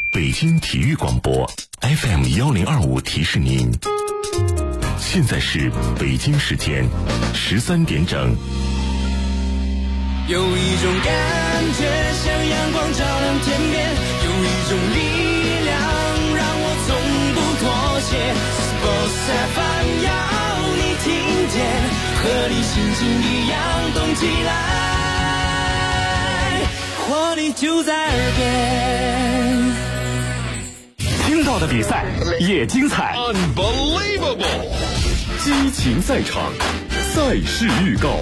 北京体育广播 FM1025提示您，现在是北京时间13点整。 有一种感觉像阳光照亮天边，有一种力量让我从不妥协。Sports FM 要你听见，和你心情一样动起来，活力就在耳边。 听到的比赛也精彩 ，Unbelievable！ 激情赛场，赛事预告。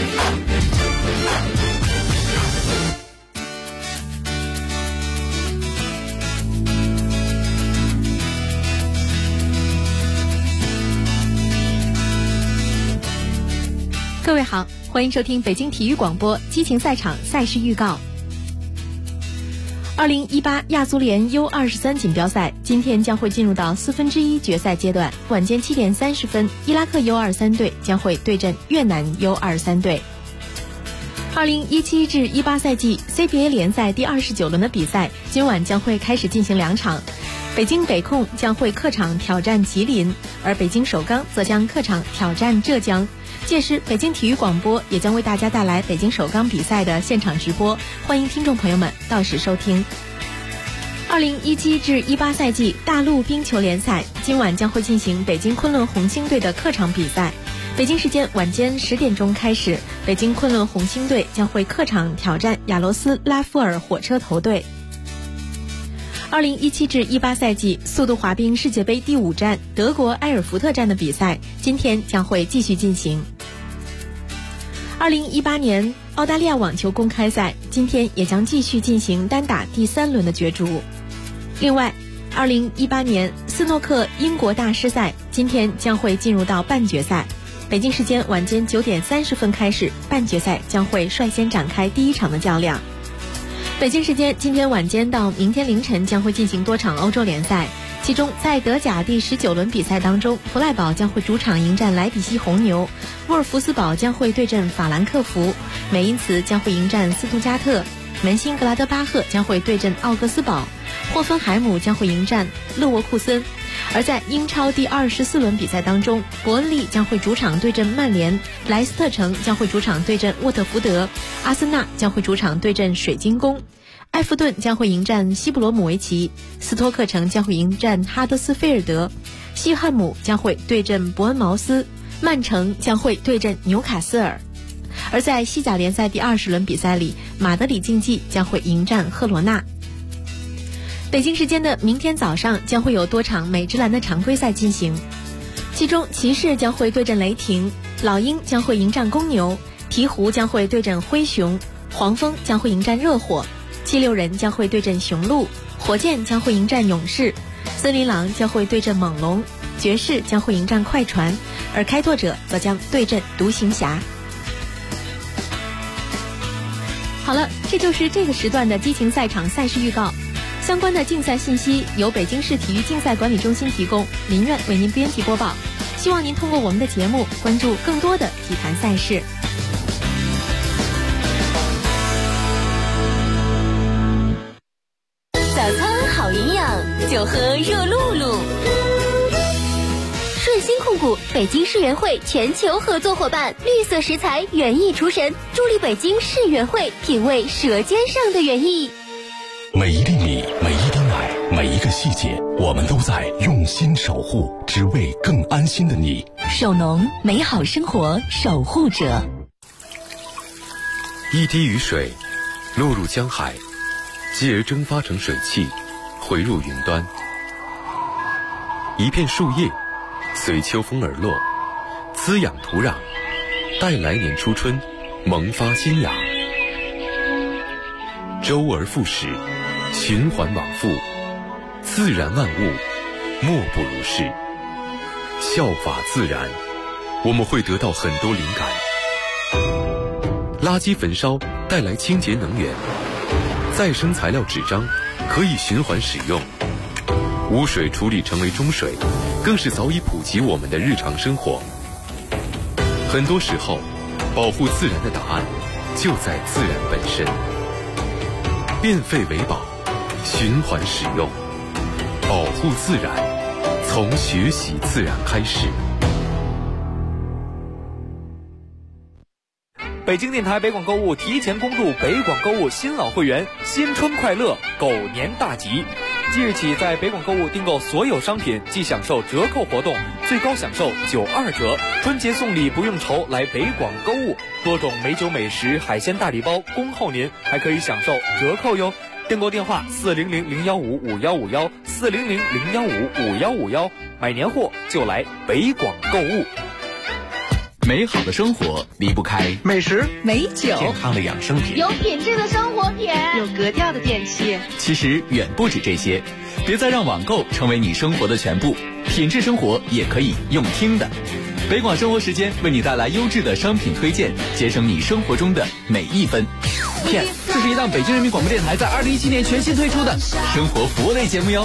各位好，欢迎收听北京体育广播激情赛场赛事预告。2018亚足联 U23 锦标赛今天将会进入到1/4决赛阶段，晚间7点30分，伊拉克 U23 队将会对阵越南 U23 队。2017至18赛季 CBA 联赛第29轮的比赛今晚将会开始进行2场，北京北控将会客场挑战吉林，而北京首钢则将客场挑战浙江。届时北京体育广播也将为大家带来北京首钢比赛的现场直播，欢迎听众朋友们到时收听。2017至18赛季大陆冰球联赛今晚将会进行北京昆仑红星队的客场比赛，北京时间晚间10点钟开始，北京昆仑红星队将会客场挑战亚罗斯拉夫尔火车头队。2017至18赛季速度滑冰世界杯第5站德国埃尔福特站的比赛今天将会继续进行。2018年澳大利亚网球公开赛今天也将继续进行单打第3轮的角逐。另外2018年斯诺克英国大师赛今天将会进入到半决赛，北京时间晚间9点30分开始，半决赛将会率先展开第1场的较量。北京时间今天晚间到明天凌晨将会进行多场欧洲联赛，其中在德甲第19轮比赛当中，弗赖堡将会主场迎战莱比锡红牛，沃尔夫斯堡将会对阵法兰克福，美因茨将会迎战斯图加特，门兴格拉德巴赫将会对阵奥格斯堡，霍芬海姆将会迎战勒沃库森。而在英超第24轮比赛当中，伯恩利将会主场对阵曼联，莱斯特城将会主场对阵沃特福德，阿森纳将会主场对阵水晶宫，埃弗顿将会迎战西布罗姆维奇，斯托克城将会迎战哈德斯菲尔德，西汉姆将会对阵伯恩茅斯，曼城将会对阵纽卡斯尔。而在西甲联赛第20轮比赛里，马德里竞技将会迎战赫罗纳。北京时间的明天早上将会有多场美职篮的常规赛进行，其中骑士将会对阵雷霆，老鹰将会迎战公牛，鹈鹕将会对阵灰熊，黄蜂将会迎战热火，七六人将会对阵雄鹿，火箭将会迎战勇士，森林狼将会对阵猛龙，爵士将会迎战快船，而开拓者则将对阵独行侠。好了，这就是这个时段的激情赛场赛事预告。相关的竞赛信息由北京市体育竞赛管理中心提供，林苑为您编辑播报。希望您通过我们的节目关注更多的体坛赛事。 早餐好营养，就喝热露露。顺鑫控股北京世园会全球合作伙伴，绿色食材园艺厨神，助力北京世园会品味舌尖上的园艺。 每一粒米，每一滴奶，每一个细节，我们都在用心守护，只为更安心的你。 守农，美好生活守护者。 一滴雨水落入江海，继而蒸发成水汽，回入云端。一片树叶随秋风而落，滋养土壤，待来年初春萌发新芽。周而复始，循环往复，自然万物莫不如是。效法自然，我们会得到很多灵感。垃圾焚烧带来清洁能源，再生材料纸张可以循环使用，污水处理成为中水，更是早已普及我们的日常生活。很多时候，保护自然的答案就在自然本身。变废为宝， 循环使用，保护自然，从学习自然开始。 北京电台北广购物提前恭祝北广购物新老会员新春快乐，狗年大吉！即日起，在北广购物订购所有商品即享受折扣活动，最高享受92折。春节送礼不用愁，来北广购物，多种美酒美食、海鲜大礼包恭候您，还可以享受折扣哟。订购电话400-015-5151，400-015-5151，买年货就来北广购物。 美好的生活离不开美食、 美酒、 健康的养生品， 有品质的生活品， 有格调的电器。 其实远不止这些，别再让网购成为你生活的全部，品质生活也可以用听的。北广生活时间为你带来优质的商品推荐，节省你生活中的每一分。 这是一档北京人民广播电台在2017年全新推出的生活服务类节目哟。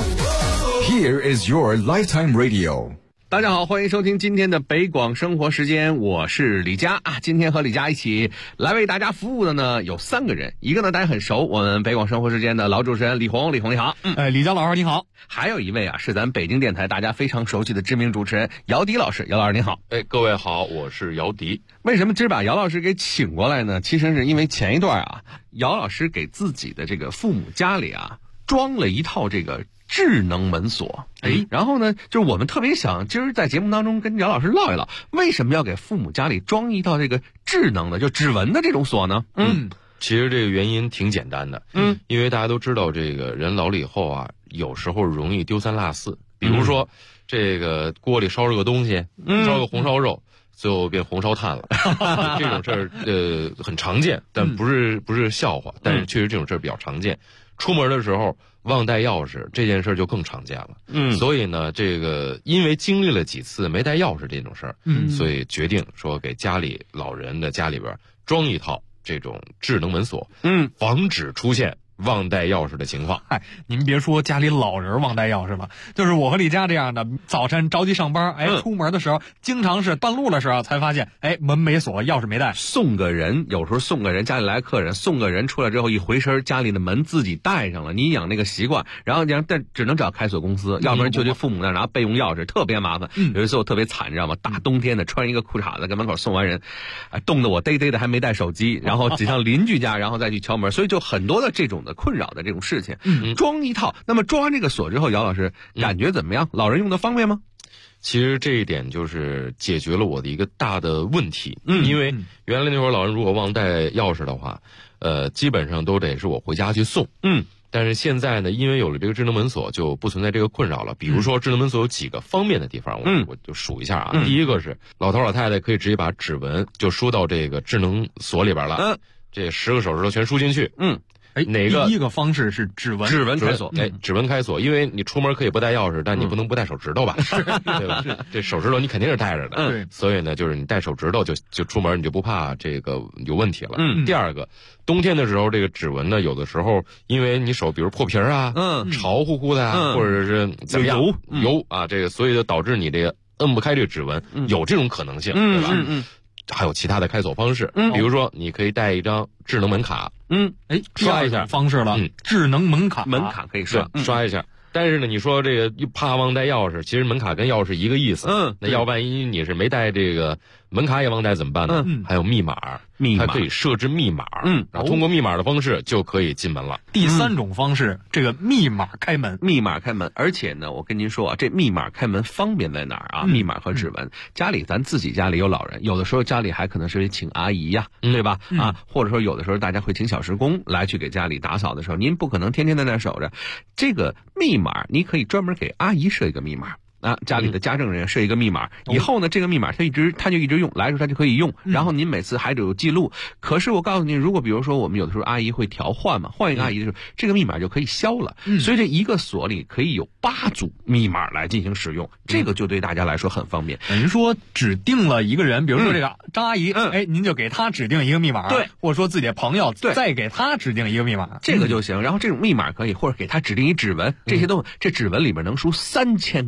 Here is your lifetime radio。 大家好，欢迎收听今天的北广生活时间，我是李佳啊。今天和李佳一起来为大家服务的呢有3个人，一个呢大家很熟，我们北广生活时间的老主持人李红，李红你好。 李佳老师你好。 还有一位啊是咱北京电台大家非常熟悉的知名主持人姚迪老师，姚老师你好。 各位好，我是姚迪。 为什么今儿把姚老师给请过来呢？其实是因为前一段啊，姚老师给自己的这个父母家里啊装了一套这个智能门锁。然后呢，就是我们特别想今儿在节目当中跟姚老师唠一唠，为什么要给父母家里装一套这个智能的就指纹的这种锁呢？ 其实这个原因挺简单的。因为大家都知道，这个人老了以后啊，有时候容易丢三落四。比如说，这个锅里烧着个东西，烧个红烧肉，最后变红烧炭了。这种事儿很常见，但不是笑话，但是确实这种事儿比较常见。出门的时候忘带钥匙这件事就更常见了。所以呢，这个因为经历了几次没带钥匙这种事儿，所以决定说给家里老人的家里边装一套这种智能门锁，防止出现忘带钥匙的情况。 您别说家里老人忘带钥匙了，就是我和李佳这样的，早晨着急上班，出门的时候经常是半路的时候才发现，门没锁，钥匙没带。 送个人，有时候送个人，家里来客人，送个人出来之后一回身，家里的门自己带上了，你养那个习惯，然后但只能找开锁公司，要不然就去父母那拿备用钥匙，特别麻烦。有一次我特别惨，你知道吗？大冬天的，穿一个裤衩子跟门口送完人，冻得我嘚嘚的还没带手机，然后挤上邻居家，然后再去敲门，所以就很多的这种的困扰的这种事情。装一套，那么装完这个锁之后，姚老师感觉怎么样？老人用的方便吗？ 其实这一点就是解决了我的一个大的问题。因为原来那会儿老人如果忘带钥匙的话，基本上都得是我回家去送。但是现在呢，因为有了这个智能门锁，就不存在这个困扰了。比如说，智能门锁有几个方便的地方，我就数一下啊。第一个是老头老太太可以直接把指纹就输到这个智能锁里边了，这10个手指头全输进去。哪个？ 第一个方式是指纹开锁。 指纹开锁，因为你出门可以不带钥匙，但你不能不带手指头吧？对吧？这手指头你肯定是带着的。所以呢，就是你带手指头就出门，你就不怕这个有问题了。第二个，冬天的时候，这个指纹呢，有的时候因为你手比如破皮啊，潮乎乎的啊，或者是怎么样油啊，这个所以就导致你这个摁不开这个指纹，有这种可能性，对吧？还有其他的开锁方式，比如说你可以带一张智能门卡，刷一下方式了，智能门卡可以刷一下。但是呢，你说这个怕忘带钥匙，其实门卡跟钥匙一个意思。那要万一你是没带这个门卡也忘带怎么办呢？还有密码，还可以设置密码，然后通过密码的方式就可以进门了。 第3种方式，这个密码开门， 而且呢，我跟您说啊，这密码开门方便在哪儿啊？密码和指纹，咱自己家里有老人，有的时候家里还可能是请阿姨呀，对吧？或者说有的时候大家会请小时工来去给家里打扫的时候，您不可能天天在那守着，这个密码你可以专门给阿姨设一个密码。家里的家政人员设一个密码，以后呢，这个密码他就一直用，来的时候他就可以用，然后您每次还得有记录。可是我告诉您，如果比如说我们有的时候阿姨会调换嘛，换一个阿姨的时候，这个密码就可以消了。所以这一个锁里可以有8组密码来进行使用，这个就对大家来说很方便。 等于说指定了一个人，比如说这个张阿姨，您就给她指定一个密码，对，或者说自己的朋友再给她指定一个密码， 这个就行。然后这种密码可以，或者给她指定一指纹，这些这指纹里面能输3000个指纹。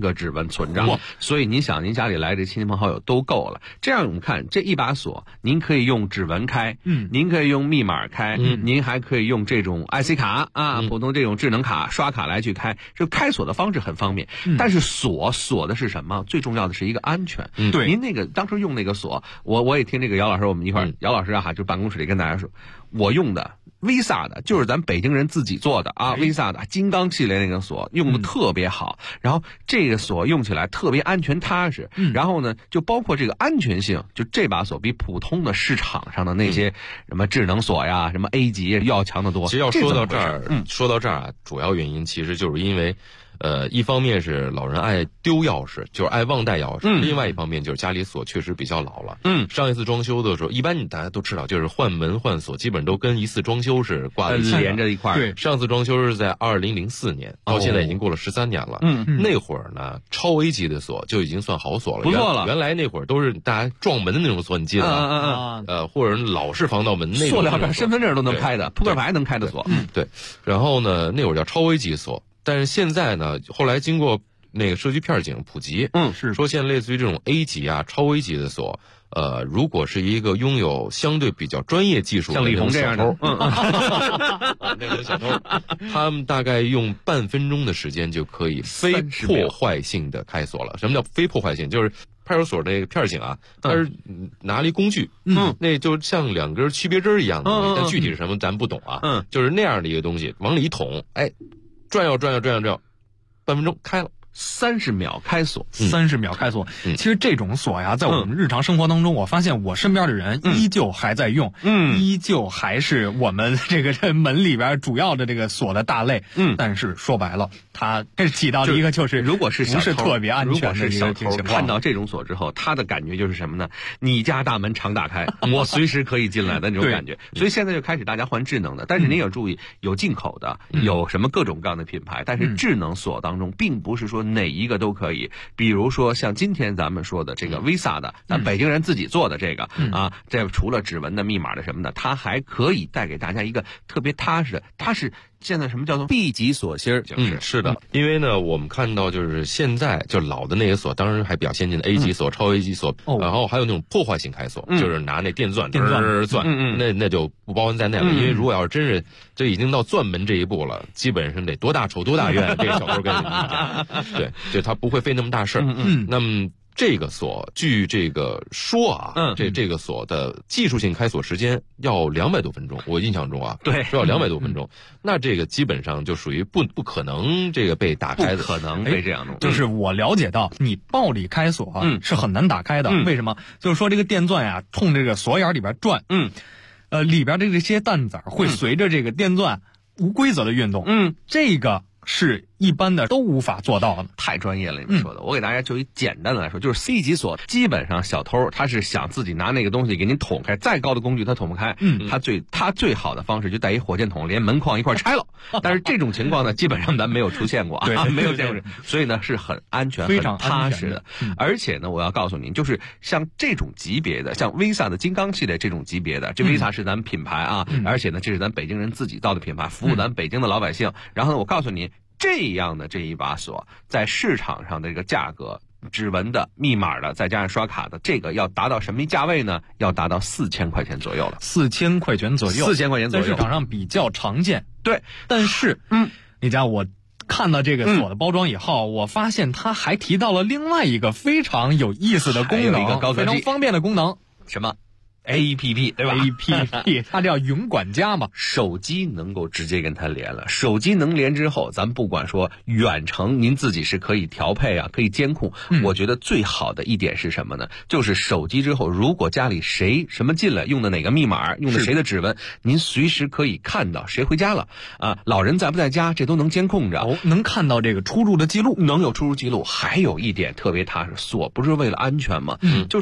本存着，所以您想您家里来这亲朋好友都够了。这样我们看这一把锁，您可以用指纹开，您可以用密码开，您还可以用这种 IC 卡啊，普通这种智能卡刷卡来去开，就开锁的方式很方便。但是锁的是什么？最重要的是一个安全。 对， 您那个当时用那个锁，我也听这个姚老师，我们一块儿，姚老师啊，就办公室里跟大家说，我用的 Visa 的，就是咱北京人自己做的啊，Visa 的金刚系列那个锁用的特别好，然后这个锁用起来特别安全踏实，然后呢，就包括这个安全性，就这把锁比普通的市场上的那些什么智能锁呀、什么 A 级要强得多。 其实要说到这儿，说到这儿啊，主要原因其实就是因为。一方面是老人爱丢钥匙，就是爱忘带钥匙；另外一方面就是家里锁确实比较老了。上一次装修的时候，一般大家都知道，就是换门换锁，基本都跟一次装修是挂在一起连着一块儿。 对，上次装修是在2004年，到现在已经过了13年了。那会儿呢，超 A 级的锁就已经算好锁了， 不错了。 原来那会儿都是大家撞门的那种锁，你记得吗？或者老式防盗门那种， 塑料片、身份证都能开的，扑克牌能开的锁。 对。然后呢，那会儿叫超 A 级锁。但是现在呢，后来经过那个社区片警普及， 是说现在类似于这种 A 级啊、超 A 级的锁，如果是一个拥有相对比较专业技术的像李红这样的， 那种小偷，他们大概用半分钟的时间就可以非破坏性的开锁了。什么叫非破坏性？就是派出所那个片警啊，他是拿了一工具，那就像2根区别针一样的东西，但具体是什么咱不懂啊，就是那样的一个东西，往里一捅，哎。转悠，半分钟开了 ，30秒开锁 ，30秒开锁。其实这种锁呀，在我们日常生活当中，我发现我身边的人依旧还在用，依旧还是我们这门里边主要的这个锁的大类。但是说白了，它起到的一个就是， 如果是不是特别安全的一个情况。 看到这种锁之后，他的感觉就是什么呢？你家大门常打开，我随时可以进来的那种感觉。所以现在就开始大家换智能的，但是您要注意，有进口的，有什么各种各样的品牌，但是智能锁当中，并不是说哪一个都可以。比如说像今天咱们说的这个 Visa 的，咱北京人自己做的这个啊，这除了指纹的、密码的什么的，它还可以带给大家一个特别踏实的，它是现在什么叫做 B 级锁芯？ 是的，因为呢，我们看到就是现在就老的那些锁，当然还比较先进的 A 级锁、超 A 级锁，然后还有那种破坏性开锁，就是拿那电钻钻，那就不包含在内了。因为如果要是真是这已经到钻门这一步了，基本上得多大仇多大怨，这个小偷跟你讲，对，就他不会费那么大事儿。那么。这个锁，据这个说啊，这个锁的技术性开锁时间要200多分钟，我印象中啊， 对， 说要200多分钟，那这个基本上就属于不可能这个被打开的， 不可能被这样弄。 就是我了解到，你暴力开锁是很难打开的，为什么？就是说这个电钻呀，冲这个锁眼里边转，里边的这些弹子会随着这个电钻无规则的运动，这个是一般的都无法做到的。 太专业了，你们说的。我给大家就一简单的来说，就是 C 级锁，基本上小偷他是想自己拿那个东西给您捅开，再高的工具他捅不开，他最好的方式就带一火箭筒，连门框一块拆了。但是这种情况呢，基本上咱没有出现过啊，没有见过，所以呢是很安全、 非常很踏实的。而且呢，我要告诉您，就是像这种级别的，像 Visa 的金刚系列这种级别的，这 Visa 是咱们品牌啊，而且呢，这是咱北京人自己造的品牌，服务咱北京的老百姓。然后呢，我告诉您。这样的这一把锁，在市场上的这个价格，指纹的、密码的，再加上刷卡的，这个要达到什么价位呢？要达到4000块钱左右了。 4000块钱左右 ，4000块钱左右， 在市场上比较常见。 对， 但是，李佳，我看到这个锁的包装以后，我发现它还提到了另外一个非常有意思的功能， 一个高科技、 非常方便的功能， 什么？APP 对吧 ？APP 它叫云管家嘛， 手机能够直接跟它连了。手机能连之后，咱不管说远程，您自己是可以调配啊，可以监控。我觉得最好的一点是什么呢？就是手机之后，如果家里谁什么进来，用的哪个密码，用的谁的指纹，您随时可以看到谁回家了啊，老人在不在家，这都能监控着。 能看到这个出入的记录， 能有出入记录。还有一点特别踏实，锁不是为了安全吗？就是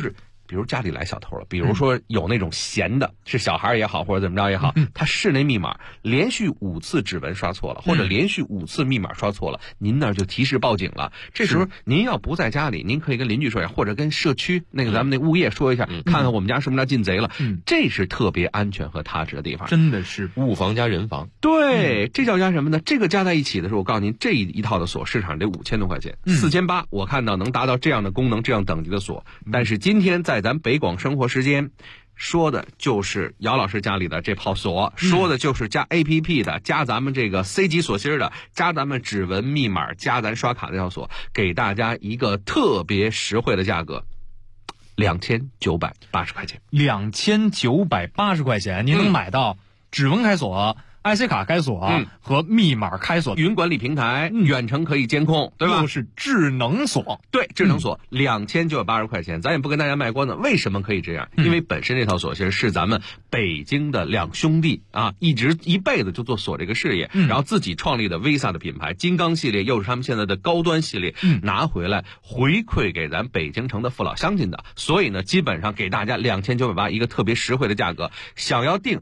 比如家里来小偷了，比如说有那种闲的，是小孩也好，或者怎么着也好，他室内密码连续5次指纹刷错了，或者连续5次密码刷错了，您那儿就提示报警了。这时候您要不在家里，您可以跟邻居说一下，或者跟社区那个咱们那物业说一下，看看我们家是不是要进贼了。这是特别安全和踏实的地方， 真的是物防加人防。 对，这叫加什么呢？这个加在一起的时候，我告诉您，这一套的锁市场得5000多块钱，4800我看到能达到这样的功能、这样等级的锁。但是今天在咱北广生活时间说的就是姚老师家里的这套锁，说的就是加 APP 的，加咱们这个 C 级锁芯的，加咱们指纹密码，加咱刷卡这套锁，给大家一个特别实惠的价格，2980块钱。 2980块钱，您能买到指纹开锁、IC 卡开锁和密码开锁， 云管理平台，远程可以监控，对吧？ 又是智能锁， 对，智能锁2980块钱，咱也不跟大家卖关子，为什么可以这样？因为本身这套锁芯是咱们北京的2兄弟啊，一辈子就做锁这个事业，然后自己创立的 Visa 的品牌，金刚系列又是他们现在的高端系列，拿回来回馈给咱北京城的父老乡亲的，所以呢，基本上给大家2980一个特别实惠的价格，想要订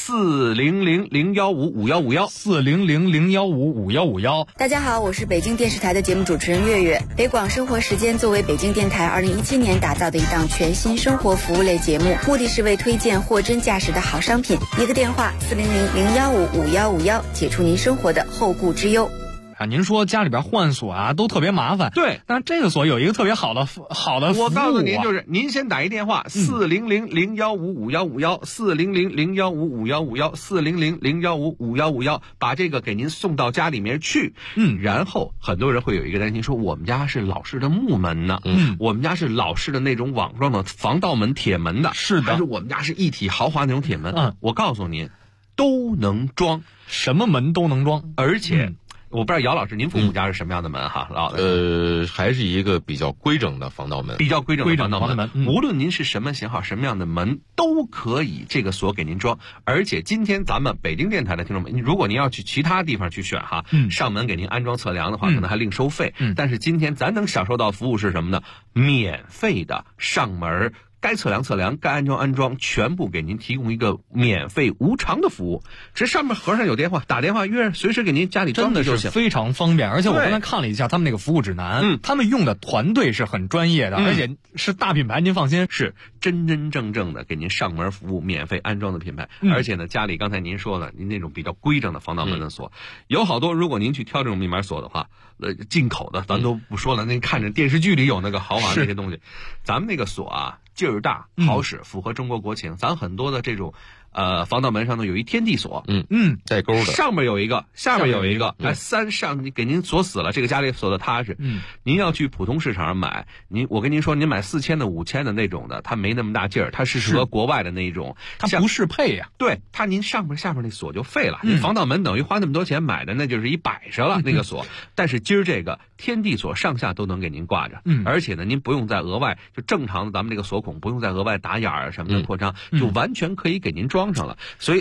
400-015-5151，400-015-5151。 大家好，我是北京电视台的节目主持人月月。北广生活时间作为北京电台2017年打造的一档全新生活服务类节目，目的是为推荐货真价实的好商品。一个电话400-015-5151，解除您生活的后顾之忧。 您说家里边换锁啊都特别麻烦， 对， 但是这个锁有一个特别好的服务我告诉您，就是您先打一电话400-015-5151，400-015-5151，400-015-5151，把这个给您送到家里面去。然后很多人会有一个担心，说我们家是老式的木门呢，我们家是老式的那种网状的防盗门、铁门的， 是的， 还是我们家是一体豪华那种铁门？我告诉您，都能装， 什么门都能装， 而且。我不知道姚老师，您父母家是什么样的门哈？老的还是一个比较规整的防盗门， 比较规整的防盗门。无论您是什么型号、什么样的门，都可以这个锁给您装。而且今天咱们北京电台的听众们，如果您要去其他地方去选哈，上门给您安装测量的话，可能还另收费。但是今天咱能享受到服务是什么呢？免费的上门。该测量测量，该安装安装，全部给您提供一个免费无偿的服务。这上面盒上有电话，打电话约，随时给您家里装的就行， 非常方便。而且我刚才看了一下他们那个服务指南，他们用的团队是很专业的，而且是大品牌，您放心， 是真真正正的给您上门服务、免费安装的品牌。而且呢，家里刚才您说了，您那种比较规整的防盗门的锁，有好多，如果您去挑这种密码锁的话，进口的咱都不说了，那看着电视剧里有那个豪华那些东西，咱们那个锁啊。劲儿大，好使，符合中国国情。咱很多的这种，防盗门上头有一天地锁， 带钩的， 上面有一个，下面有一个，上给您锁死了，这个家里锁的踏实。您要去普通市场上买，我跟您说，您买4000的、5000的那种的，它没那么大劲儿，它是适合国外的那种， 它不适配呀。 对，它您上面下面那锁就废了，防盗门等于花那么多钱买的，那就是一摆设了那个锁。但是今儿这个天地锁上下都能给您挂着，而且呢，您不用再额外就正常的咱们这个锁孔不用再额外打眼儿什么的扩张，就完全可以给您装上了。所以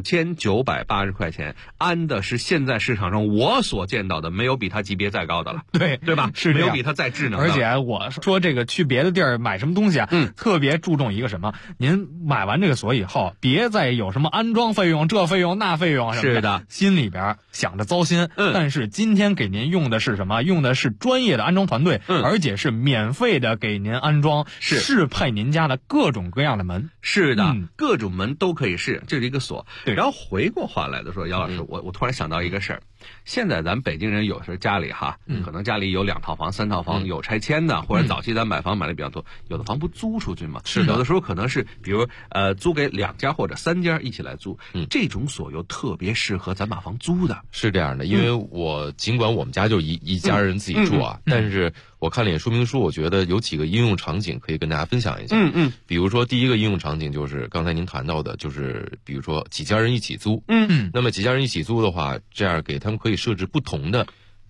2980块钱安的是现在市场上我所见到的没有比它级别再高的了，对吧？ 是没有比它再智能的。 而且我说这个去别的地儿买什么东西啊，特别注重一个什么？您买完这个锁以后，别再有什么安装费用、这费用那费用什么的， 是的， 心里边想着糟心。但是今天给您用的是什么？用的是专业的安装团队，而且是免费的给您安装，适配您家的各种各样的门。 是的，各种门都可以试，这是一个锁。然后回过话来的说，姚老师，我突然想到一个事儿。现在咱北京人有时候家里哈，可能家里有2套房、3套房，有拆迁的，或者早期咱买房买的比较多，有的房不租出去嘛？是的，有的时候可能是比如租给2家或者3家一起来租，这种锁又特别适合咱把房租的。 是这样的，因为我尽管我们家就一家人自己住啊，但是我看了一眼说明书，我觉得有几个应用场景可以跟大家分享一下。比如说第一个应用场景就是刚才您谈到的，就是比如说几家人一起租。那么几家人一起租的话，这样给他们可以设置不同的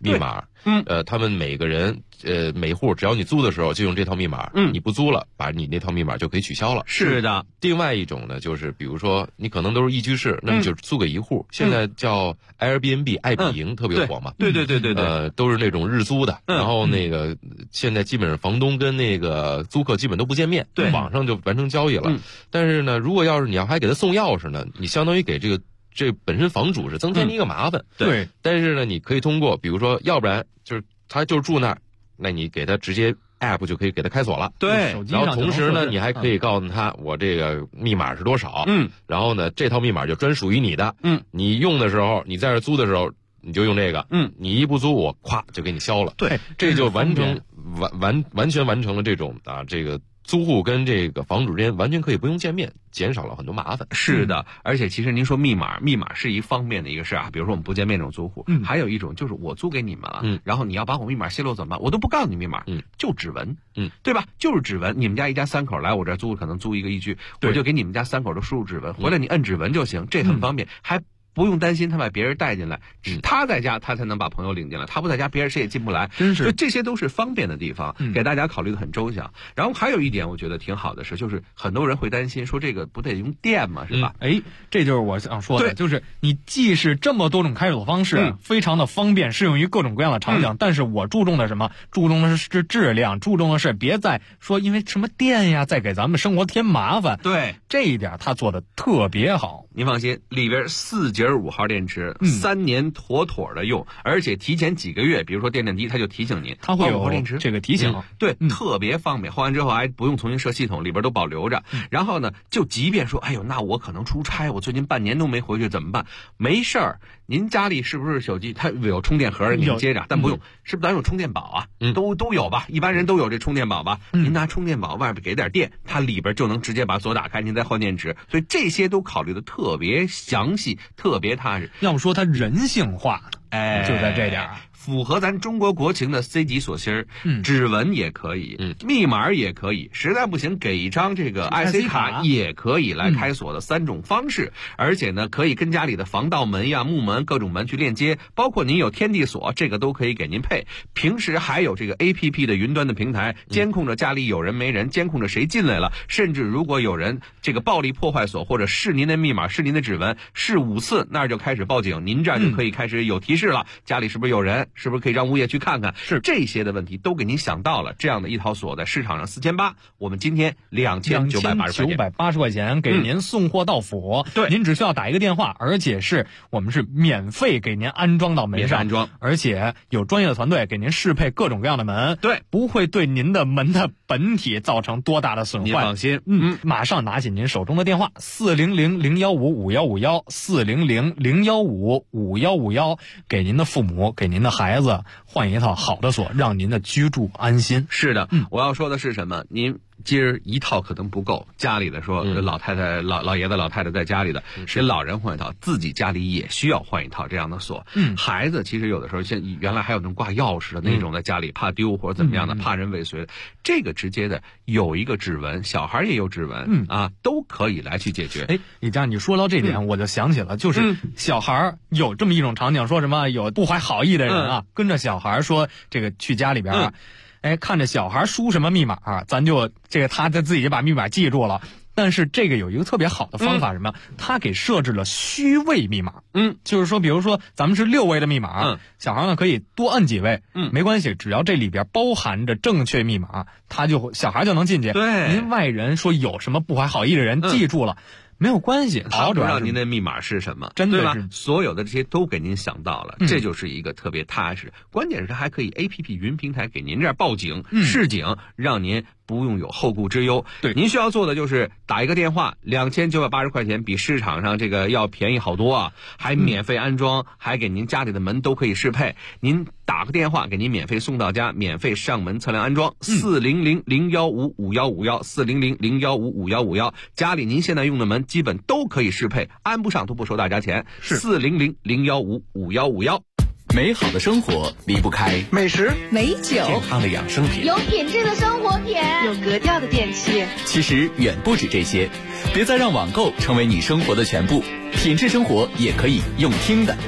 密码，他们每个人每户只要你租的时候就用这套密码，你不租了，把你那套密码就可以取消了。 是的。 另外一种呢，就是比如说你可能都是一居室，那么就租给一户，现在叫 Airbnb 爱彼迎特别火嘛， 对， 都是那种日租的，然后那个现在基本上房东跟那个租客基本都不见面， 对， 网上就完成交易了。但是呢，如果要是你要还给他送钥匙呢，你相当于给这本身房主是增添一个麻烦， 对。 但是呢，你可以通过，比如说，要不然就是他就住那儿，那你给他直接 app 就可以给他开锁了， 对。 然后同时呢，你还可以告诉他我这个密码是多少，然后呢，这套密码就专属于你的，你用的时候，你在这租的时候，你就用这个，你一不租，我咵就给你消了， 对， 这就完全完成了这种这个。租户跟这个房主之间完全可以不用见面，减少了很多麻烦。 是的，而且其实您说密码是一方面的一个事啊，比如说我们不见面这种租户，还有一种就是我租给你们了，然后你要把我密码泄露怎么办？我都不告诉你密码，就指纹，对吧？就是指纹，你们家一家三口来我这儿租，可能租一个一居，我就给你们家三口都输入指纹，回来你摁指纹就行，这很方便，还不用担心他把别人带进来，只他在家他才能把朋友领进来，他不在家别人谁也进不来， 真是， 所以这些都是方便的地方，给大家考虑的很周详。然后还有一点我觉得挺好的是，就是很多人会担心说这个不得用电吗？是吧？ 这就是我想说的，就是你既是这么多种开锁方式，非常的方便，适用于各种各样的场景，但是我注重的什么？注重的是质量，注重的是别再说因为什么电呀，再给咱们生活添麻烦。 对， 这一点他做的特别好。 您放心，里边4节5号电池，3年妥妥的用，而且提前几个月，比如说电梯，它就提醒您， 它会有 5号电池这个提醒， 对，特别方便。换完之后还不用重新设系统，里边都保留着。然后呢，就即便说，哎呦，那我可能出差，我最近半年都没回去，怎么办？没事儿，您家里是不是手机它有充电盒给您接着？但不用，是不是咱有充电宝啊？都有吧，一般人都有这充电宝吧？您拿充电宝外边给点电，它里边就能直接把锁打开，您再换电池。所以这些都考虑的特别详细，特别踏实。 要不说它人性化，就在这点儿。 符合咱中国国情的 C 级锁芯，指纹也可以，密码也可以，实在不行给一张这个 IC 卡也可以来开锁的3种方式，而且呢可以跟家里的防盗门呀、木门各种门去链接，包括您有天地锁，这个都可以给您配。平时还有这个 APP 的云端的平台，监控着家里有人没人，监控着谁进来了，甚至如果有人这个暴力破坏锁或者是您的密码、是您的指纹，试5次，那就开始报警，您这儿就可以开始有提示了，家里是不是有人？是不是可以让物业去看看？ 是这些的问题都给您想到了。这样的一套锁在市场上4800，我们今天2980 块钱给您送货到府。 对， 您只需要打一个电话，而且我们是免费给您安装到门上， 安装， 而且有专业的团队给您适配各种各样的门。 对， 不会对您的门的本体造成多大的损坏。 您放心。 马上拿起您手中的电话400-015-5151，400-015-5151，给您的父母，给您的孩子换一套好的锁，让您的居住安心。 是的，我要说的是什么？您今儿一套可能不够，家里的说老太太、老爷子、老太太在家里的，给老人换一套，自己家里也需要换一套这样的锁。孩子其实有的时候像原来还有那种挂钥匙的那种，在家里怕丢或者怎么样的，怕人尾随，这个直接的有一个指纹，小孩也有指纹，都可以来去解决。 李佳，你说到这点，我就想起了，就是小孩有这么一种场景，说什么有不怀好意的人跟着小孩说这个去家里边看着小孩输什么密码咱就这个他自己把密码记住了。但是这个有一个特别好的方法，什么？他给设置了虚位密码。就是说，比如说咱们是6位的密码，小孩呢可以多摁几位，没关系，只要这里边包含着正确密码，小孩就能进去。 对， 您外人说有什么不怀好意的人记住了。没有关系， 他不知道您的密码是什么， 真的对吧？所有的这些都给您想到了，这就是一个特别踏实。关键是还可以 APP 云平台给您这儿报警、示警，让您不用有后顾之忧。 对， 您需要做的就是打一个电话，2980块钱，比市场上这个要便宜好多啊，还免费安装，还给您家里的门都可以适配。您打个电话，给您免费送到家，免费上门测量安装。400-015-5151，400-015-5151，家里您现在用的门基本都可以适配，安不上都不收大家钱。 是 400-015-5151。 美好的生活离不开美食、 美酒、 健康的养生品， 有品质的生活品， 有格调的电器。 其实远不止这些，别再让网购成为你生活的全部，品质生活也可以用听的。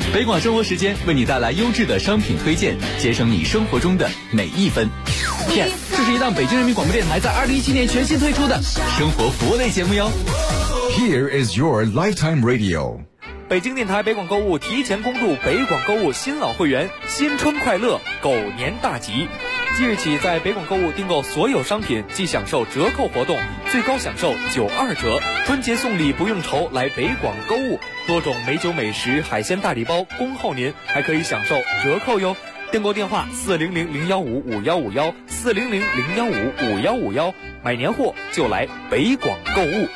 北广生活时间为你带来优质的商品推荐，节省你生活中的每一分。 Yes， 这是一档北京人民广播电台在2017年全新推出的生活服务类节目哟。 Here is your lifetime radio。 北京电台北广购物提前恭祝北广购物新老会员新春快乐，狗年大吉！即日起，在北广购物订购所有商品即享受折扣活动，最高享受92折。春节送礼不用愁，来北广购物，多种美酒美食、海鲜大礼包恭候您，还可以享受折扣哟。订购电话400-015-5151，400-015-5151，买年货就来北广购物。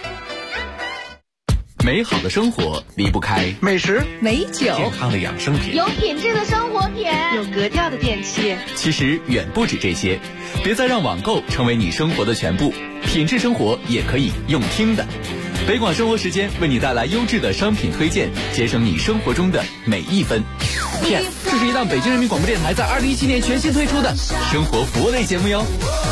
美好的生活离不开美食、 美酒、 健康的养生品、 有品质的生活品、 有格调的电器。 其实远不止这些，别再让网购成为你生活的全部，品质生活也可以用听的。北广生活时间为你带来优质的商品推荐，节省你生活中的每一分。 Yes， 这是一档北京人民广播电台在2017年全新推出的生活服务类节目哟。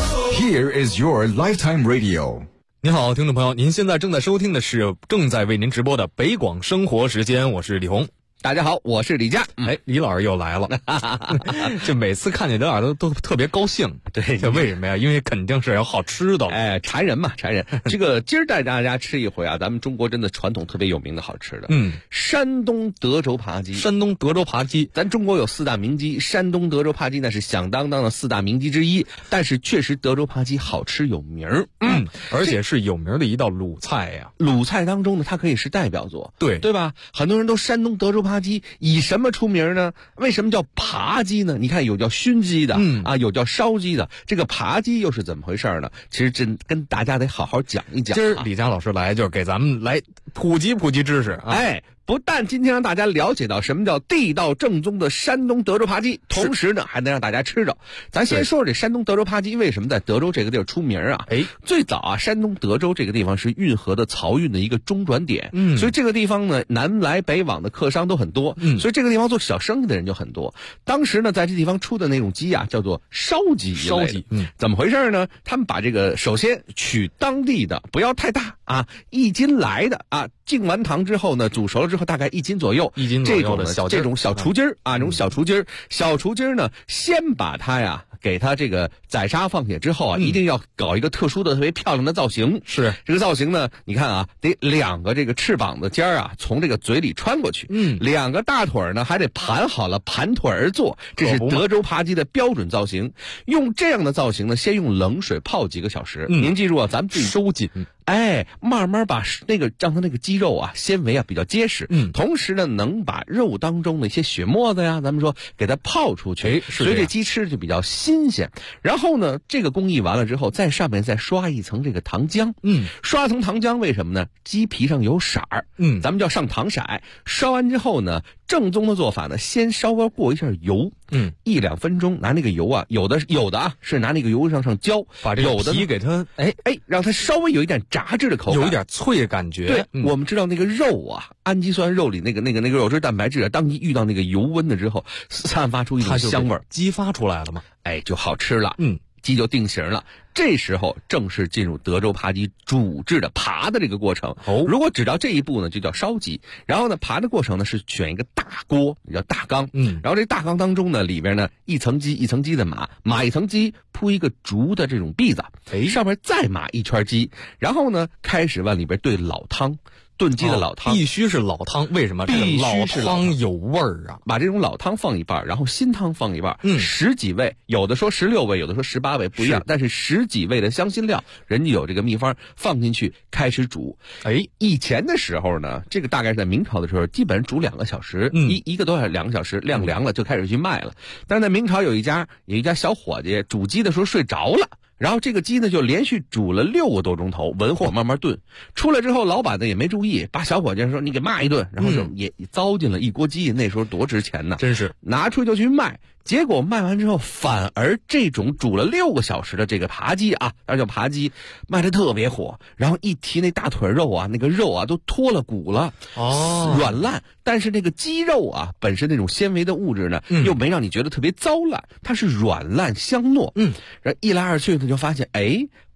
Here is your lifetime radio。 您好，听众朋友，您现在正在收听的是正在为您直播的北广生活时间，我是李红。 大家好，我是李佳。 李老师又来了，这每次看见李老师都特别高兴。 对， 这为什么呀？因为肯定是有好吃的。 馋人嘛，馋人。这个今儿带大家吃一回啊，咱们中国真的传统特别有名的好吃的。山东德州扒鸡。 山东德州扒鸡， 咱中国有4大名鸡，山东德州扒鸡那是响当当的4大名鸡之一。但是确实德州扒鸡好吃有名儿。 而且是有名的一道鲁菜呀。 鲁菜当中呢，它可以是代表作。 对吧？很多人都山东德州扒鸡以什么出名呢？为什么叫扒鸡呢？你看有叫熏鸡的，有叫烧鸡的，这个扒鸡又是怎么回事呢？其实真跟大家得好好讲一讲。 今儿李佳老师来就是给咱们来普及知识啊。 不但今天让大家了解到什么叫地道正宗的山东德州扒鸡，同时呢还能让大家吃着。咱先说说这山东德州扒鸡为什么在德州这个地儿出名啊？最早啊，山东德州这个地方是运河的漕运的一个中转点，所以这个地方呢南来北往的客商都很多，所以这个地方做小生意的人就很多。当时呢在这地方出的那种鸡啊叫做烧鸡，怎么回事呢？他们把这个首先取当地的，不要太大啊，1斤来的啊，浸完糖之后呢煮熟了之后大概1斤左右，这种小雏鸡儿啊，这种小雏鸡儿呢，先把它呀给它这个宰杀放血之后啊，一定要搞一个特殊的特别漂亮的造型。 是这个造型呢，你看啊，得2个这个翅膀的尖儿啊从这个嘴里穿过去，2个大腿呢还得盘好了，盘腿而坐，这是德州扒鸡的标准造型。用这样的造型呢，先用冷水泡几个小时。您记住啊，咱们自己收紧。 慢慢把让它那个鸡肉啊纤维啊比较结实，同时呢能把肉当中的一些血沫子呀，咱们说给它泡出去，所以这鸡吃就比较新鲜。然后呢，这个工艺完了之后，在上面再刷一层这个糖浆，刷一层糖浆为什么呢？鸡皮上有色儿，咱们叫上糖色。刷完之后呢，正宗的做法呢，先稍微过一下油，1-2分钟，拿那个油啊，有的啊是拿那个油上浇， 把这个皮给它让它稍微有一点炸制的口感， 有一点脆的感觉。 对，我们知道那个肉啊，氨基酸肉里那个肉质蛋白质啊，当你遇到那个油温的之后，散发出一种香味儿， 激发出来了嘛， 就好吃了。鸡就定型了。这时候正式进入德州扒鸡煮制的扒的这个过程。如果只到这一步呢，就叫烧鸡。然后呢，扒的过程呢是选一个大锅，也叫大缸。然后这大缸当中呢，里边呢一层鸡一层鸡的码一层鸡，铺一个竹的这种篦子，上面再码一圈鸡，然后呢开始往里边兑老汤。炖鸡的老汤必须是老汤，为什么？ 必须是老汤有味儿啊！ 把这种老汤放一半，然后新汤放一半，10几味，有的说16味，有的说18味，不一样。但是10几味的香辛料，人家有这个秘方，放进去开始煮。以前的时候呢，这个大概是在明朝的时候，基本煮2个小时，一个多小时2个小时，晾凉了就开始去卖了。但是在明朝有一家小伙计煮鸡的时候睡着了。然后这个鸡呢就连续煮了6个多钟头，文火慢慢炖。出来之后，老板呢也没注意，把小伙计说你给骂一顿，然后就也糟践了一锅鸡。那时候多值钱呢， 真是拿出去就去卖。结果卖完之后，反而这种煮了6个小时的这个扒鸡啊，那叫扒鸡，卖得特别火。然后一提那大腿肉啊，那个肉啊都脱了骨了，软烂。但是那个鸡肉啊，本身那种纤维的物质呢，又没让你觉得特别糟烂，它是软烂香糯。然后一来二去呢，就发现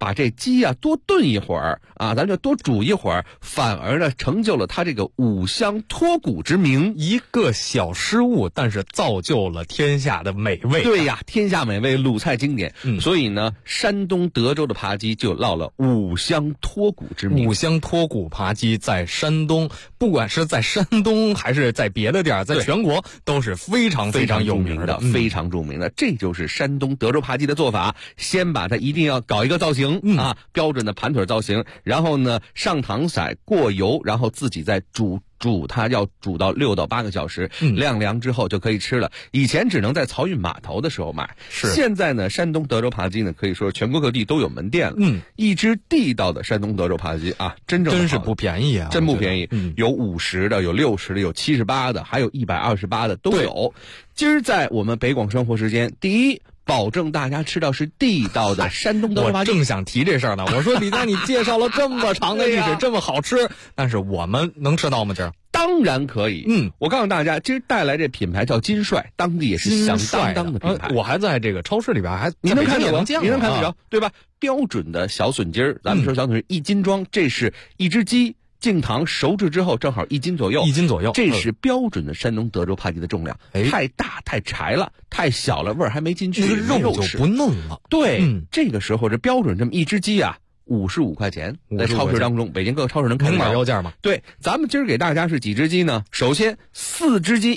把这鸡啊多炖一会儿啊，咱就多煮一会儿，反而呢成就了它这个五香脱骨之名。 一个小失误，但是造就了天下的美味。 对呀，天下美味，鲁菜经典。所以呢，山东德州的扒鸡就落了五香脱骨之名。 五香脱骨扒鸡在山东，不管是在山东还是在别的地儿，在全国都是非常非常有名的， 非常著名的。这就是山东德州扒鸡的做法，先把它一定要搞一个造型啊，标准的盘腿造型，然后呢上糖色过油，然后自己再煮它，要煮到6到8个小时，晾凉之后就可以吃了。以前只能在漕运码头的时候买，现在呢，山东德州扒鸡呢，可以说全国各地都有门店了。一只地道的山东德州扒鸡啊，真是不便宜啊， 真不便宜。有50的，有60的，有78的，还有128的都有。今儿在我们北广生活时间，第一，保证大家吃到是地道的山东德州扒鸡。 我正想提这事儿呢，我说李佳，你介绍了这么长的历史，这么好吃，但是我们能吃到吗？今儿当然可以。我告诉大家，今儿带来这品牌叫金帅，当地也是响当当的品牌。 我还在这个超市里边你能看得着， 你能看得着，对吧？标准的小笋筋儿，咱们说小笋1斤装，这是一只鸡。净糖熟制之后正好1斤左右，这是标准的山东德州扒鸡的重量。太大太柴了，太小了味儿还没进去， 肉就不嫩了。 对，这个时候这标准这么一只鸡啊，55块钱，在超市当中，北京各个超市能看到。 明码标价吗？ 对，咱们今儿给大家是几只鸡呢？首先4只鸡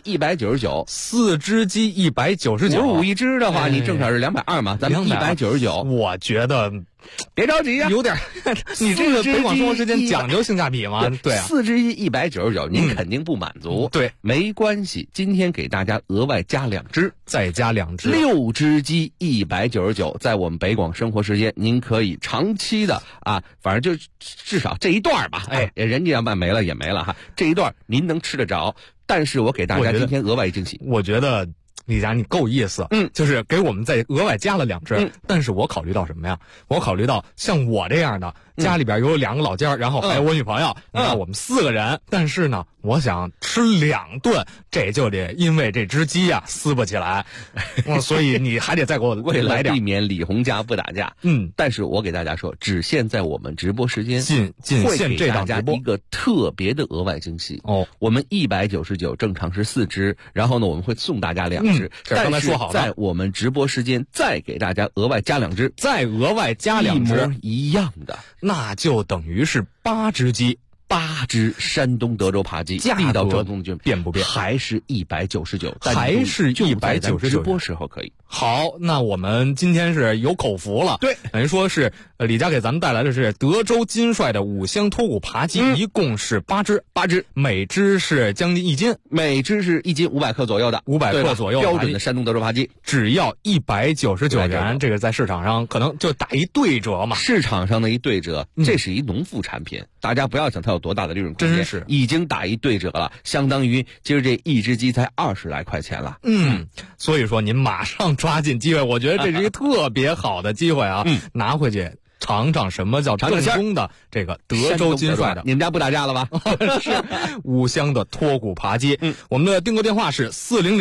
199，4 只鸡199，55 一只的话，你正好是220嘛，咱们199。 我觉得。 别着急呀， 有点，你这个北广生活时间讲究性价比吗？对啊， 4只鸡199，您肯定不满足。 对， 没关系，今天给大家额外加2只， 再加2只 ，6只鸡199，在我们北广生活时间，您可以长期的啊，反正就至少这一段吧，人家要卖没了也没了哈，这一段您能吃得着。但是我给大家今天额外惊喜， 我觉得。李佳，你够意思，就是给我们再额外加了2只，但是我考虑到什么呀？我考虑到像我这样的，家里边有2个老家，然后还有我女朋友，你看我们4个人，但是呢，我想吃2顿，这就得因为这只鸡啊撕不起来，所以你还得再给我来点， 避免李红家不打架。但是我给大家说，只限在我们直播时间， 会给大家一个特别的额外惊喜哦。我们199正常是4只，然后呢，我们会送大家2只。 刚才说好了， 在我们直播时间再给大家额外加2只， 再额外加2只， 一模一样的， 那就等于是8只鸡 ，8只山东德州扒鸡， 地道正宗菌变不变？ 还是199， 还是199， 直播时候可以。 好，那我们今天是有口福了， 对， 等于说是李佳给咱们带来的是德州金帅的五香脱骨扒鸡，一共是8只，每只是将近1斤， 每只是1斤500克左右的 ，500克左右标准的山东德州扒鸡， 只要199元，这个在市场上可能就打一对折嘛。 市场上的一对折，这是一农副产品，大家不要想它有多大的利润空间， 真是已经打一对折了，相当于今儿这一只鸡才20来块钱了。 所以说您马上抓紧机会，我觉得这是一个特别好的机会啊！拿回去尝尝什么叫正宗的这个德州金帅的。 你们家不打架了吧？ 是五香的脱骨扒鸡。我们的订购电话是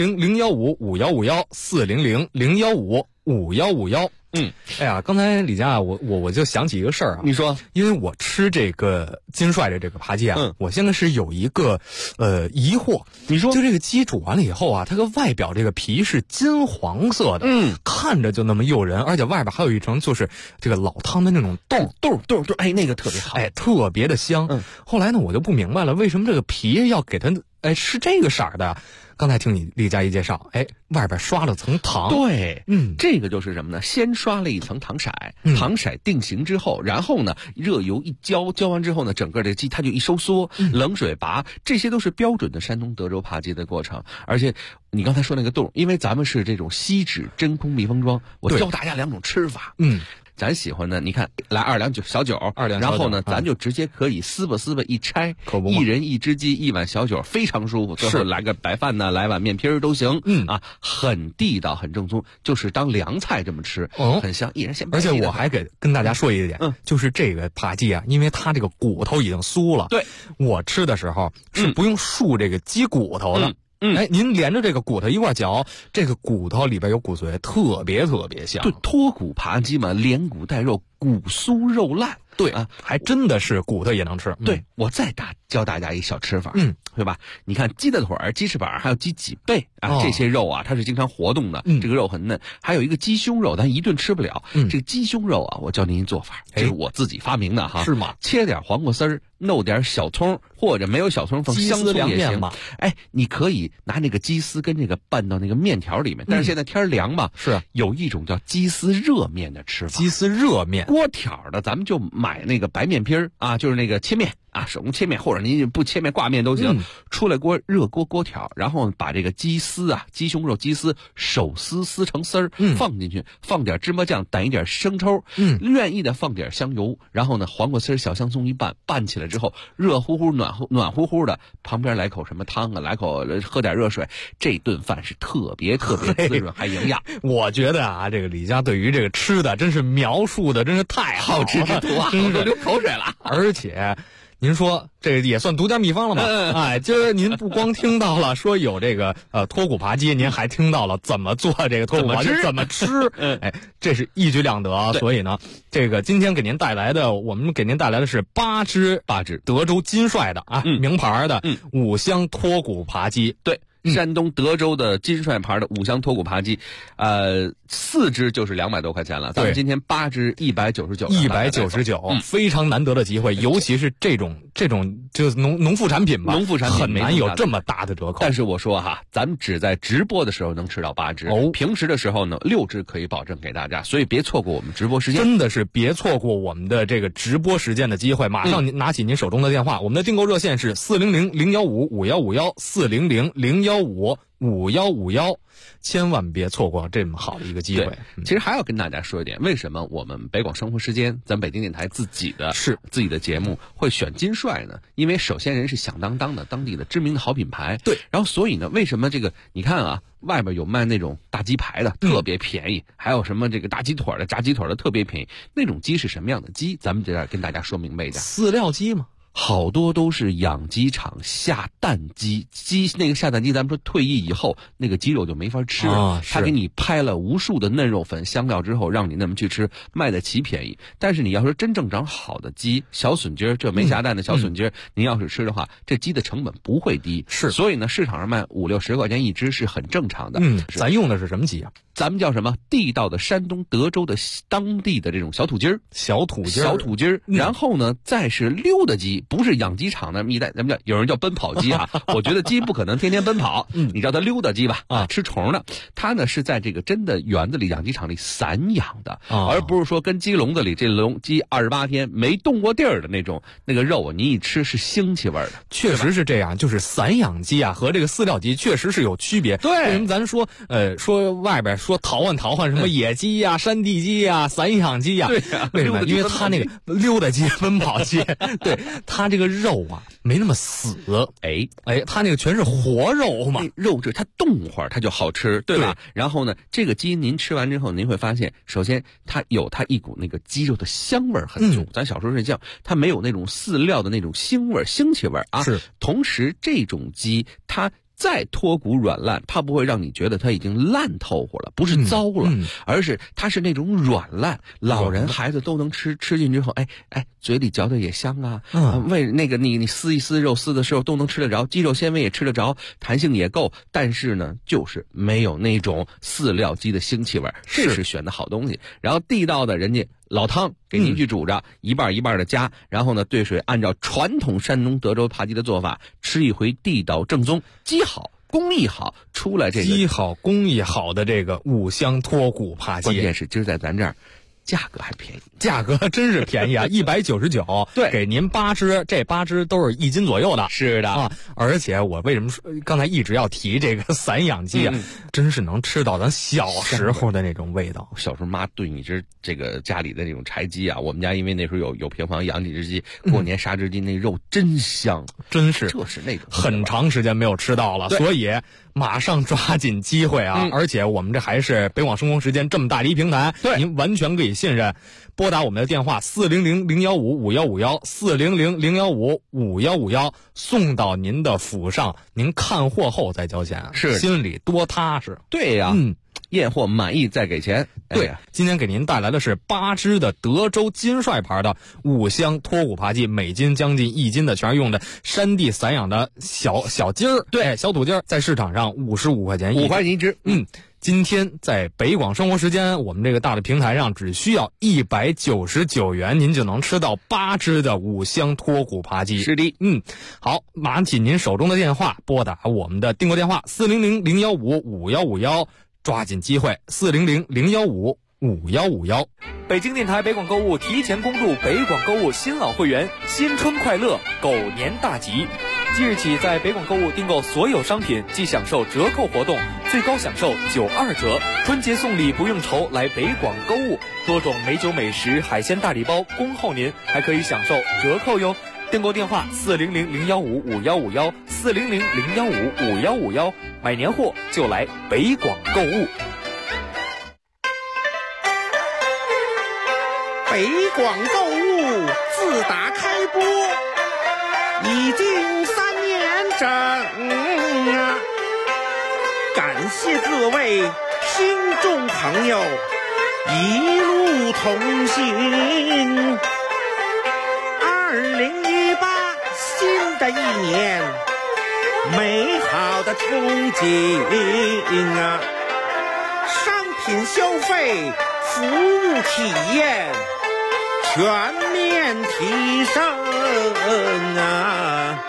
400-015-5151，400-015-5151。哎呀，刚才李佳我就想起一个事儿啊， 你说， 因为我吃这个金帅的这个扒鸡啊，我现在是有一个疑惑， 你说， 就这个鸡煮完了以后啊，它个外表这个皮是金黄色的，看着就那么诱人，而且外边还有一层就是这个老汤的那种豆， 哎，那个特别好， 哎，特别的香。后来呢，我就不明白了，为什么这个皮要给它是这个色儿的？刚才听你李佳一介绍，外边刷了层糖， 对，这个就是什么呢？先刷了一层糖色，糖色定型之后，然后呢，热油一浇完之后呢，整个这鸡它就一收缩，冷水拔，这些都是标准的山东德州扒鸡的过程。而且你刚才说那个冻，因为咱们是这种锡纸真空密封装，我教大家2种吃法。咱喜欢的，你看来2两小酒，然后呢，咱就直接可以撕吧一拆，一人1只鸡1碗小酒，非常舒服。最后来个白饭呢，来碗面皮都行。很地道，很正宗，就是当凉菜这么吃，很香。一人先。 而且我还跟大家说一点，就是这个扒鸡啊，因为它这个骨头已经酥了， 对， 我吃的时候是不用漱这个鸡骨头的。您连着这个骨头一块嚼，这个骨头里边有骨髓，特别特别香。 对，脱骨扒鸡嘛，连骨带肉， 骨酥肉烂。 对啊，还真的是骨头也能吃。 对，我再教大家一小吃法，对吧？你看鸡的腿儿、鸡翅膀还有鸡脊背啊，这些肉啊，它是经常活动的，这个肉很嫩。还有一个鸡胸肉，咱一顿吃不了。这个鸡胸肉啊，我教您一做法，这是我自己发明的哈。 是吗？ 切点黄瓜丝儿，弄点小葱，或者没有小葱放香葱也行嘛。你可以拿那个鸡丝跟这个拌到那个面条里面。但是现在天凉嘛， 是有一种叫鸡丝热面的吃法。 鸡丝热面， 锅条的，咱们就买那个白面皮儿啊，就是那个切面啊，手工切面，或者您不切面挂面都行。出来热锅条，然后把这个鸡丝啊，鸡胸肉鸡丝手撕成丝儿，放进去，放点芝麻酱，逮一点生抽，愿意的放点香油，然后呢，黄瓜丝、小香葱一拌起来之后，热乎乎、暖乎乎的，旁边来口什么汤啊，来口喝点热水，这顿饭是特别滋润还营养。 我觉得啊，这个李家对于这个吃的真是描述的真是太好吃之徒啊， 真是流口水了。 而且您说这也算独家秘方了吗？今儿您不光听到了说有这个脱骨扒鸡，您还听到了怎么做这个脱骨扒鸡，怎么吃。这是一举两得。所以呢，这个今天我们给您带来的是八只德州金帅的名牌的五香脱骨扒鸡。 对。山东德州的金帅牌的五香脱骨扒鸡，4只就是200多块钱了。咱们今天8只199， 非常难得的机会，尤其是这种就是农副产品吧， 农副产品很难有这么大的折扣。 但是我说哈，咱们只在直播的时候能吃到8只，平时的时候呢6只可以保证给大家，所以别错过我们直播时间， 真的是别错过我们的这个直播时间的机会。马上拿起您手中的电话，我们的订购热线是400-015-5151，400-015-5151，千万别错过这么好的一个机会。 其实还要跟大家说一点，为什么我们北广生活时间，咱北京电台自己的节目会选金帅呢？因为首先人是响当当的当地的知名的好品牌， 对。 然后所以呢，为什么这个你看啊，外边有卖那种大鸡排的，特别便宜，还有什么这个大鸡腿的、炸鸡腿的特别便宜，那种鸡是什么样的鸡？咱们在这儿跟大家说明白一点， 饲料鸡嘛。 好多都是养鸡场下蛋鸡，那个下蛋鸡，咱们说退役以后，那个鸡肉就没法吃了。他给你拍了无数的嫩肉粉、香料之后，让你那么去吃，卖得起便宜。但是你要说真正长好的鸡，小笋鸡儿，这没下蛋的小笋鸡儿，您要是吃的话，这鸡的成本不会低。所以呢，市场上卖50-60块钱一只是很正常的。 咱用的是什么鸡啊？ 咱们叫什么？地道的山东德州的当地的这种小土鸡儿，小土鸡儿。然后呢，再是溜达鸡。不是养鸡场的一代，咱们叫有人叫奔跑鸡啊。我觉得鸡不可能天天奔跑，你叫它溜达鸡吧，吃虫的。它呢是在这个真的园子里、养鸡场里散养的，而不是说跟鸡笼子里这鸡28天没动过地儿的那种，那个肉你一吃是腥气味的。 确实是这样，就是散养鸡啊和这个饲料鸡确实是有区别。 对， 为什么咱说外边说淘换什么野鸡呀、山地鸡呀、散养鸡呀？ 对呀，为什么？因为它那个溜达鸡、奔跑鸡，对它这个肉啊没那么死。它那个全是活肉嘛， 肉质它动会儿它就好吃，对吧？然后呢，这个鸡您吃完之后，您会发现，首先它有它一股那个鸡肉的香味很足。咱小时候睡觉，它没有那种饲料的那种腥气味啊。 是， 同时这种鸡它再脱骨软烂，它不会让你觉得它已经烂透乎了，不是糟了，而是它是那种软烂，老人孩子都能吃进之后，嘴里嚼的也香啊。为那个你撕一撕肉，撕的时候都能吃得着，肌肉纤维也吃得着，弹性也够，但是呢，就是没有那种饲料鸡的腥气味，这是选的好东西。然后地道的人家老汤给您去煮着，一半一半的加，然后呢兑水，按照传统山东德州扒鸡的做法，吃一回地道正宗，鸡好工艺好，出来这个鸡好工艺好的这个五香脱骨扒鸡， 关键是今儿在咱这儿价格还便宜， 价格真是便宜啊！199， 对， 给您8只，这8只都是1斤左右的。 是的啊，而且我为什么说刚才一直要提这个散养鸡啊？真是能吃到咱小时候的那种味道。 小时候妈炖一只这个家里的那种柴鸡啊，我们家因为那时候有平房养几只鸡，过年杀只鸡，那肉真香， 真是， 这是那种很长时间没有吃到了，所以马上抓紧机会啊！而且我们这还是北广生活时间这么大的一平台， 对， 您完全可以信任。拨打我们的电话400-015-5151，400-015-5151，送到您的府上，您看货后再交钱， 是心里多踏实。 对呀， 验货满意再给钱。 对，今天给您带来的是8只的德州金帅牌的5箱脱骨扒鸡，每斤将近1斤的，全是用的山地散养的小鸡儿，对，小土鸡儿，在市场上55块钱 5块钱一只。 今天在北广生活时间，我们这个大的平台上只需要199元，您就能吃到8只的5箱脱骨扒鸡。 是的， 好，拿起您手中的电话，拨打我们的订购电话400-015-5151，抓紧机会400-015-5151。 北京电台北广购物提前恭祝北广购物新老会员新春快乐，狗年大吉！即日起，在北广购物订购所有商品即享受折扣活动，最高享受92折。春节送礼不用愁，来北广购物，多种美酒美食、海鲜大礼包恭候您，还可以享受折扣哟。订购电话400-015-5151 400-015-5151，买年货就来北广购物。 北广购物自打开播已经3年整啊！感谢各位听众朋友一路同行。2018新的一年，美好的憧憬啊！商品消费、服务体验全面提升啊！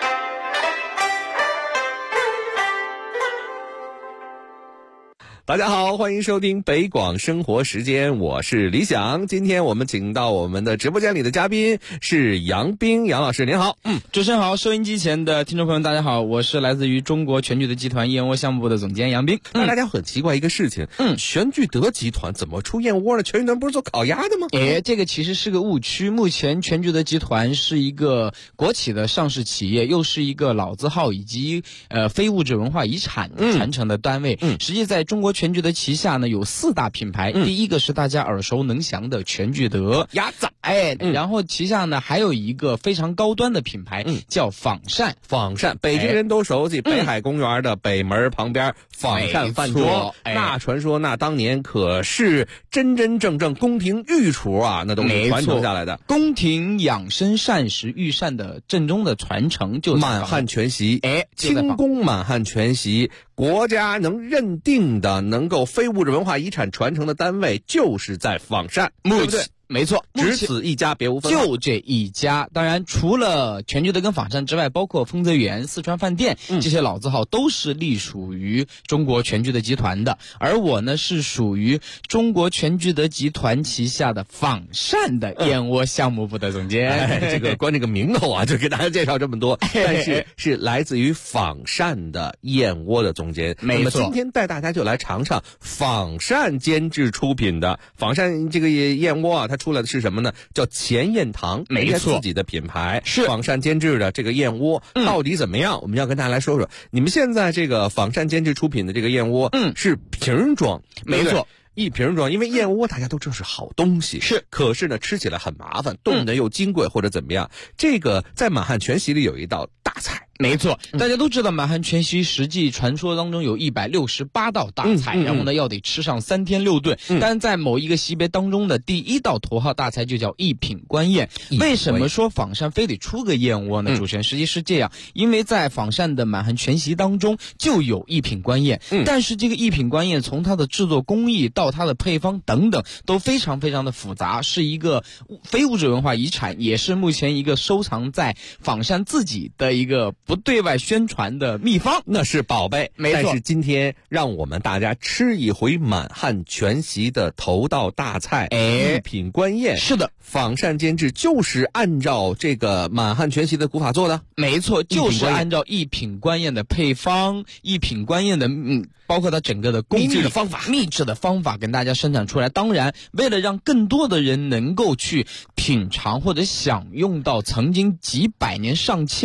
大家好，欢迎收听北广生活时间，我是李想。今天我们请到我们的直播间里的嘉宾是杨斌，杨老师您好。 主持人好，收音机前的听众朋友大家好，我是来自于中国全聚德集团燕窝项目部的总监杨斌。 大家很奇怪一个事情，全聚德集团怎么出燕窝了？全聚德不是做烤鸭的吗？ 这个其实是个误区。目前全聚德集团是一个国企的上市企业，又是一个老字号以及非物质文化遗产传承的单位。实际在中国全聚德旗下呢有4大品牌，第一个是大家耳熟能详的全聚德鸭子， 然后旗下呢还有一个非常高端的品牌，叫仿膳。 仿膳，北京人都熟悉，北海公园的北门旁边仿膳饭桌，那传说那当年可是真真正正宫廷御厨啊，那都是传承下来的。 宫廷养生膳食御膳的正宗的传承，就满汉全席，清宫满汉全席，国家能认定的能够非物质文化遗产传承的单位就是在仿膳，对不对？ 没错， 只此一家，别无分号， 就这一家。当然，除了全聚德跟仿膳之外，包括丰泽园、四川饭店这些老字号都是隶属于中国全聚德集团的。而我呢，是属于中国全聚德集团旗下的仿膳的燕窝项目部的总监。 这个光这个名头啊，就给大家介绍这么多，但是是来自于仿膳的燕窝的总监。 没错， 那么今天带大家就来尝尝仿膳监制出品的仿膳这个燕窝啊，它出来的是什么呢？叫钱彦堂， 没错， 自己的品牌是仿膳监制的这个燕窝，到底怎么样？我们要跟大家来说说。你们现在这个仿膳监制出品的这个燕窝，是瓶装， 没错。 一瓶装，因为燕窝大家都知道是好东西，可是呢吃起来很麻烦，冻得又金贵或者怎么样。这个在满汉全席里有一道大菜。 没错，大家都知道满汉全席实际传说当中有168道大菜，然后呢要得吃上3天6顿。但在某一个席别当中的第1道头号大菜就叫一品官宴。为什么说仿膳非得出个燕窝呢？主持人，实际是这样，因为在仿膳的满汉全席当中就有一品官宴，但是这个一品官宴从它的制作工艺到它的配方等等都非常非常的复杂，是一个非物质文化遗产，也是目前一个收藏在仿膳自己的一个不对外宣传的秘方， 那是宝贝。 没错， 但是今天让我们大家吃一回满汉全席的头道大菜，一品官宴。 是的， 仿膳监制就是按照这个满汉全席的古法做的。 没错，就是按照一品官宴的配方，一品官宴的包括它整个的工艺秘制的方法跟大家生产出来。当然，为了让更多的人能够去品尝或者享用到曾经几百年上千年的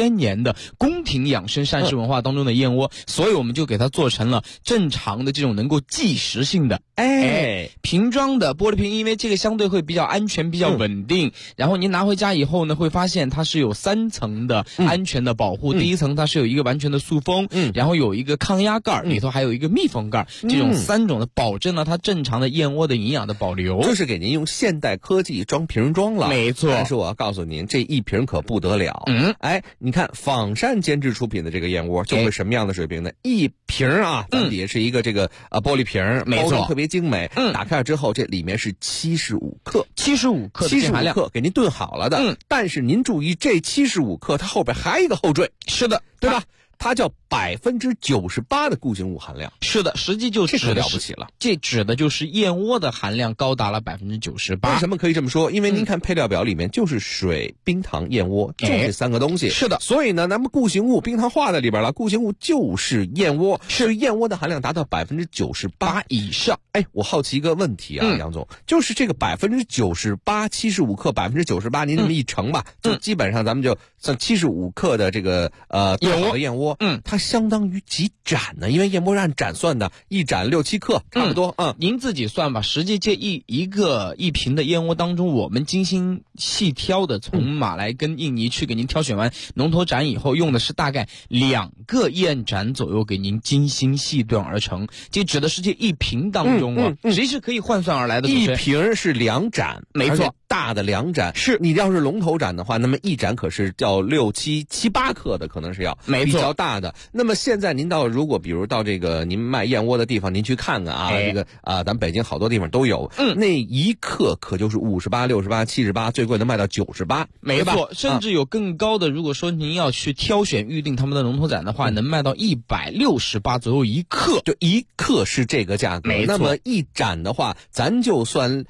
的宫廷养生膳食文化当中的燕窝，所以我们就给它做成了正常的这种能够即食性的，瓶装的玻璃瓶，因为这个相对会比较安全、比较稳定。然后您拿回家以后呢，会发现它是有3层的安全的保护。第一层它是有一个完全的塑封，然后有一个抗压盖，里头还有一个密封盖，这种3种的保证了它正常的燕窝的营养的保留。 就是给您用现代科技装瓶装了， 没错。 但是我要告诉您，这一瓶可不得了。你看仿膳监制出品的这个燕窝就会什么样的水平呢？一瓶啊，咱底下是一个这个玻璃瓶， 没错， 特别精美。打开了之后，这里面是75克 ，75克的含量， 给您炖好了的。但是您注意，这75克它后边还有一个后缀， 是的， 对吧？它叫98%的固形物含量。 是的，实际就这可了不起了。 这指的就是燕窝的含量高达了98%。 为什么可以这么说？因为您看配料表里面就是水、冰糖、燕窝，就这3个东西。 是的， 所以呢，咱们固形物冰糖化在里边了，固形物就是燕窝，是燕窝的含量达到98% 以上。 我好奇一个问题啊，杨总，就是这个98%，75克98%，您这么一乘吧，就基本上咱们就算75克的这个燕窝，它相当于几盏呢？因为燕窝是按盏算的，一盏6、7克，差不多。 您自己算吧。实际这一瓶的燕窝当中，我们精心细挑的，从马来跟印尼去给您挑选完龙头盏以后，用的是大概2个燕盏左右给您精心细炖而成。这指的是这一瓶当中实际是可以换算而来的。 一瓶是2盏， 没错， 大的2盏。是你要是龙头盏的话，那么一盏可是叫6、7、7、8克的，可能是要比较大的。那么现在您如果比如到这个您卖燕窝的地方，您去看看啊，这个咱北京好多地方都有，那1克可就是58、68、78，最贵能卖到98， 没错，甚至有更高的。如果说您要去挑选预定他们的龙头盏的话，能卖到168左右1克， 就1克是这个价格。 没错， 那么一盏的话，咱就算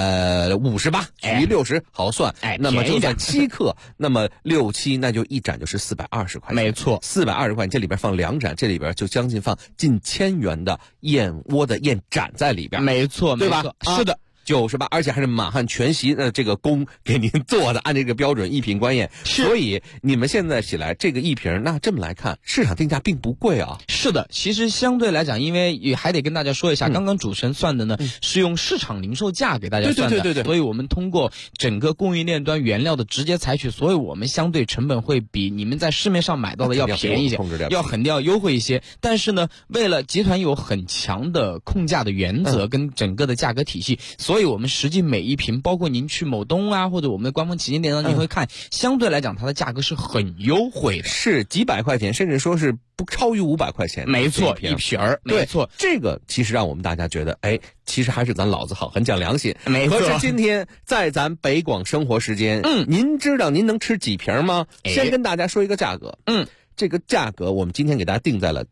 58取于60好算，那么就算7克，那么6、7，那就一盏就是420块钱。 没错 ，420块钱，这里边放2盏，这里边就将近放近1000元的燕窝的燕盏在里边。 没错， 对吧？ 是的。 98，而且还是满汉全席的这个工给您做的，按这个标准一品官宴。所以你们现在起来这个一瓶，那这么来看，市场定价并不贵啊。 是的，其实相对来讲，因为也还得跟大家说一下，刚刚主持人算的呢是用市场零售价给大家算的， 对。 所以我们通过整个供应链端原料的直接采取，所以我们相对成本会比你们在市面上买到的要便宜一些，要优惠一些。但是呢，为了集团有很强的控价的原则跟整个的价格体系，所以我们实际每一瓶，包括您去某东啊，或者我们的官方旗舰店上，您会看，相对来讲它的价格是很优惠的， 是几百块钱，甚至说是不超于500块钱。 没错，一瓶儿，没错。 这个其实让我们大家觉得，其实还是咱老子好，很讲良心。 没错。 可是今天在咱北广生活时间，您知道您能吃几瓶吗？先跟大家说一个价格，这个价格我们今天给大家定在了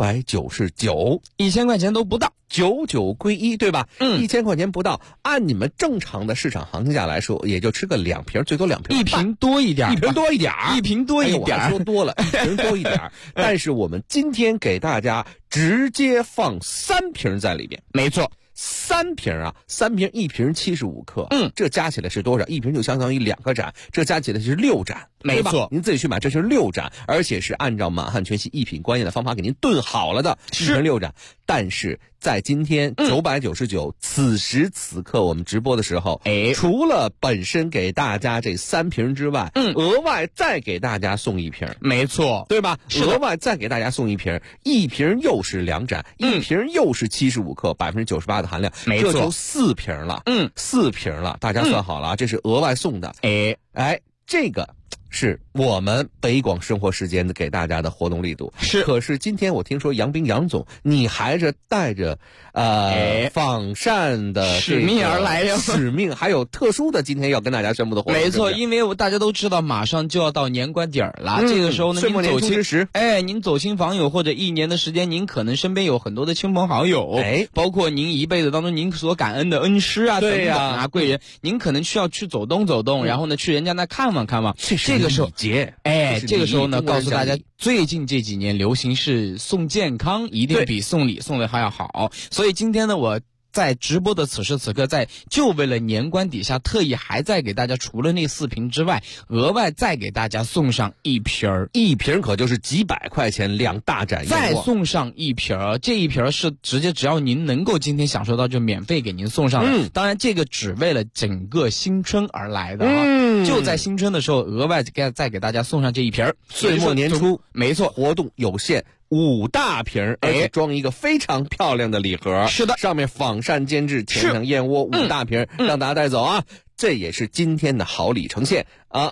999，1000 块钱都不到 ，99归1，对吧？1000块钱不到，按你们正常的市场行情价来说，也就吃个2瓶，最多2瓶， 一瓶多一点， 一瓶多一点， 一瓶多一点， 我还说多了，一瓶多一点。但是我们今天给大家直接放3瓶在里边， 没错。 3瓶啊，3瓶，1瓶75克，这加起来是多少？一瓶就相当于2个盏，这加起来是6盏， 没错。 您自己去买，这是6盏，而且是按照满汉全席一品官宴的方法给您炖好了的，是6盏。但是在今天999，此时此刻我们直播的时候，除了本身给大家这3瓶之外，额外再给大家送1瓶， 没错， 对吧？额外再给大家送1瓶，1瓶又是2盏，1瓶又是75克，98%的含量， 没错， 这就4瓶了，4瓶了，大家算好了啊，这是额外送的，这个是我们北广生活时间的给大家的活动力度。 是， 可是今天我听说杨斌杨总，你还是带着仿膳的使命而来呀， 使命还有特殊的今天要跟大家宣布的活动。 没错，因为大家都知道马上就要到年关底儿了，这个时候呢， 岁末年初之时， 您走亲访友或者1年的时间，您可能身边有很多的亲朋好友，包括您一辈子当中您所感恩的恩师啊， 对呀啊贵人，您可能需要去走动走动，然后呢去人家那看望看望，这个时候这个时候呢，告诉大家，最近这几年流行是送健康，一定比送礼送的还要好。所以今天呢，我在直播的此时此刻，就为了年关底下，特意还在给大家除了那4瓶之外，额外再给大家送上1瓶 ，1瓶可就是几百块钱2大盏燕窝， 再送上1瓶，这1瓶是直接只要您能够今天享受到，就免费给您送上的。当然，这个只为了整个新春而来的啊，就在新春的时候，额外再给大家送上这1瓶。 岁末年初， 没错， 活动有限。5大瓶，而且装一个非常漂亮的礼盒。 是的， 上面仿膳煎制千层燕窝5大瓶，让大家带走啊！这也是今天的好礼呈现啊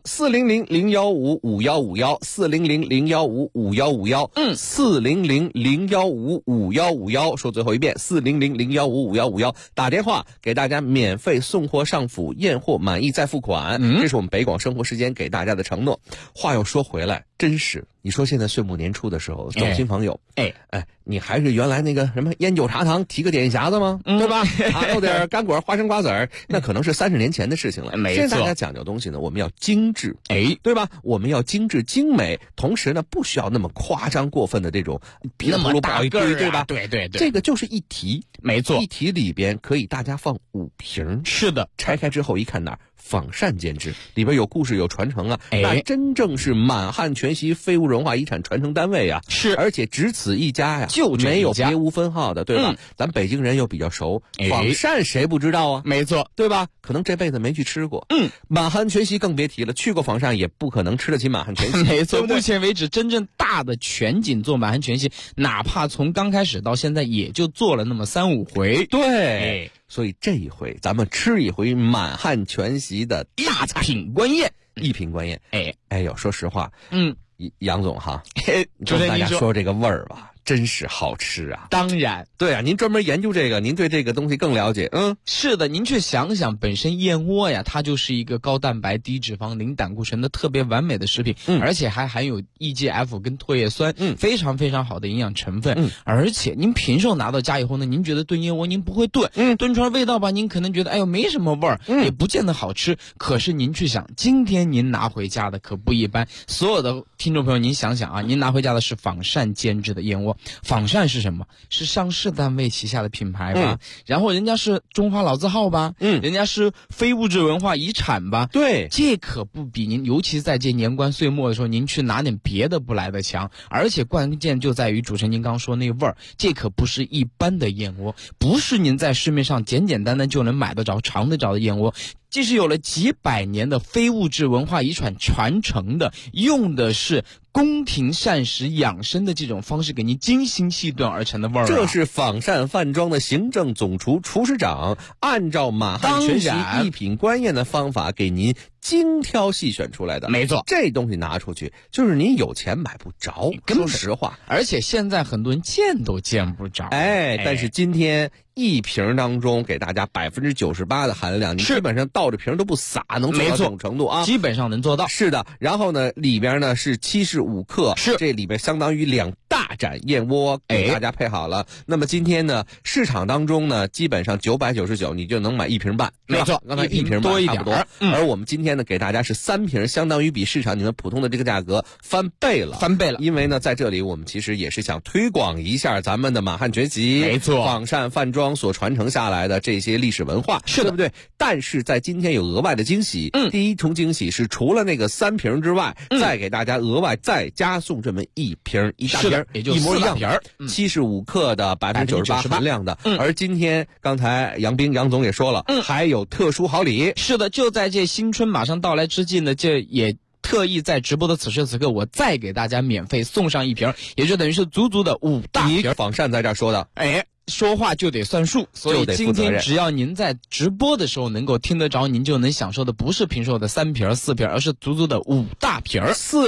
！400-015-5151，400-015-5151，400-015-5151，说最后一遍，400-015-5151，打电话给大家免费送货上府，验货满意再付款。这是我们北广生活时间给大家的承诺。话又说回来，真是你说现在岁末年初的时候，走亲访友，你还是原来那个什么烟酒茶汤提个点心匣子吗？对吧？弄点干果、花生、瓜子儿，那可能是30年前的事情了。 没错， 现在大家讲究东西呢，我们要精致，对吧？我们要精致精美，同时呢，不需要那么夸张过分的这种那么大个儿， 对吧？ 对， 这个就是一提， 没错， 一提里边可以大家放5瓶。 是的， 拆开之后一看哪儿？仿膳煎制，里边有故事有传承啊，那真正是满汉全席非物质文化遗产传承单位啊， 是， 而且只此一家呀， 就没有别无分号的，对吧？咱北京人又比较熟，仿膳谁不知道啊？ 没错， 对吧？可能这辈子没去吃过，满汉全席更别提了，去过仿膳也不可能吃得起满汉全席。 没错，目前为止真正大的全景做满汉全席，哪怕从刚开始到现在，也就做了那么3-5回。 对。所以这一回，咱们吃一回满汉全席的大菜， 1品官宴 ，1品官宴。哎呦，说实话，杨总哈， 跟大家说这个味儿吧。真是好吃啊！ 当然， 对啊，您专门研究这个，您对这个东西更了解。 是的，您去想想，本身燕窝呀，它就是一个高蛋白、低脂肪、零胆固醇的特别完美的食品，而且还含有 EGF 跟唾液酸，非常非常好的营养成分。而且您平时拿到家以后呢，您觉得炖燕窝您不会炖，炖出来味道吧，您可能觉得哎呦没什么味儿，也不见得好吃。可是您去想，今天您拿回家的可不一般。所有的听众朋友，您想想啊，您拿回家的是仿膳煎制的燕窝。仿膳是什么？是上市单位旗下的品牌吧？然后人家是中华老字号吧？人家是非物质文化遗产吧？ 对， 这可不比您，尤其在这年关岁末的时候，您去拿点别的不来的强。而且关键就在于主持人您刚说那味儿，这可不是一般的燕窝，不是您在市面上简简单单就能买得着、尝得着的燕窝。这是有了几百年的非物质文化遗产传承的，用的是宫廷膳食养生的这种方式给您精心细炖而成的味儿。 这是仿膳饭庄的行政总厨厨师长按照满汉全席1品官宴的方法给您精挑细选出来的。 没错， 这东西拿出去就是您有钱买不着，说实话。 而且现在很多人见都见不着。 但是今天1瓶当中给大家98%的含量，你基本上倒着瓶都不洒，能做到这种程度啊， 基本上能做到。 是的，然后呢，里边呢是75克，这里边相当于2大盏燕窝给大家配好了。那么今天呢，市场当中呢，基本上999你就能买1瓶半， 没错， 刚才1瓶多一差不多。而我们今天呢，给大家是3瓶，相当于比市场你们普通的这个价格翻倍了。因为呢，在这里我们其实也是想推广一下咱们的满汉全席， 没错， 仿膳饭庄所传承下来的这些历史文化， 是的， 对不对？但是在今天有额外的惊喜，第一重惊喜是除了那个3瓶之外，再给大家额外再加送这么1瓶1大瓶， 也就一模一样的 ，75克的98%含量的。而今天刚才杨总也说了，还有特殊好礼。 是的，就在这新春马上到来之际呢，这也特意在直播的此时此刻，我再给大家免费送上1瓶，也就等于是足足的5大瓶。 仿膳在这儿说的， 说话就得算数，所以今天只要您在直播的时候能够听得着，您就能享受的不是平时的3瓶4瓶，而是足足的5大瓶。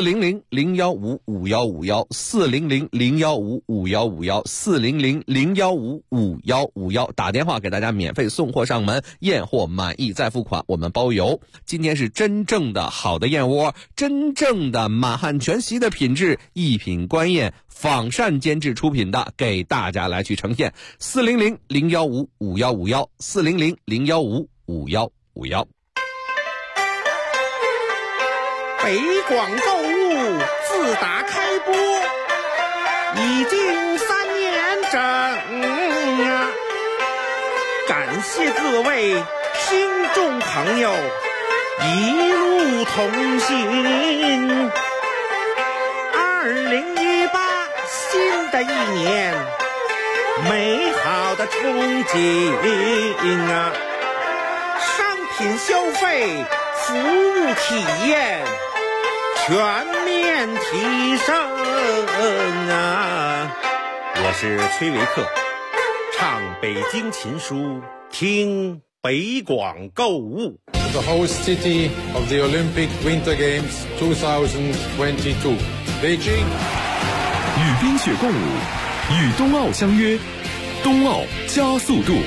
400-015-5151，400-015-5151，400-015-5151，打电话给大家免费送货上门，验货满意再付款，我们包邮。今天是真正的好的燕窝，真正的满汉全席的品质，1品官宴仿膳煎制出品的，给大家来去呈现。400-015-5151，400-015-5151。 北广购物自打开播已经3年整啊， 感谢各位听众朋友一路同行。2018新的一年，美好的憧憬啊！商品消费、服务体验全面提升啊！我是崔维克，唱北京琴书，听北广购物。 The host city of the Olympic Winter Games 2022, Beijing. 与冰雪共舞，与冬奥相约，冬奥加速度。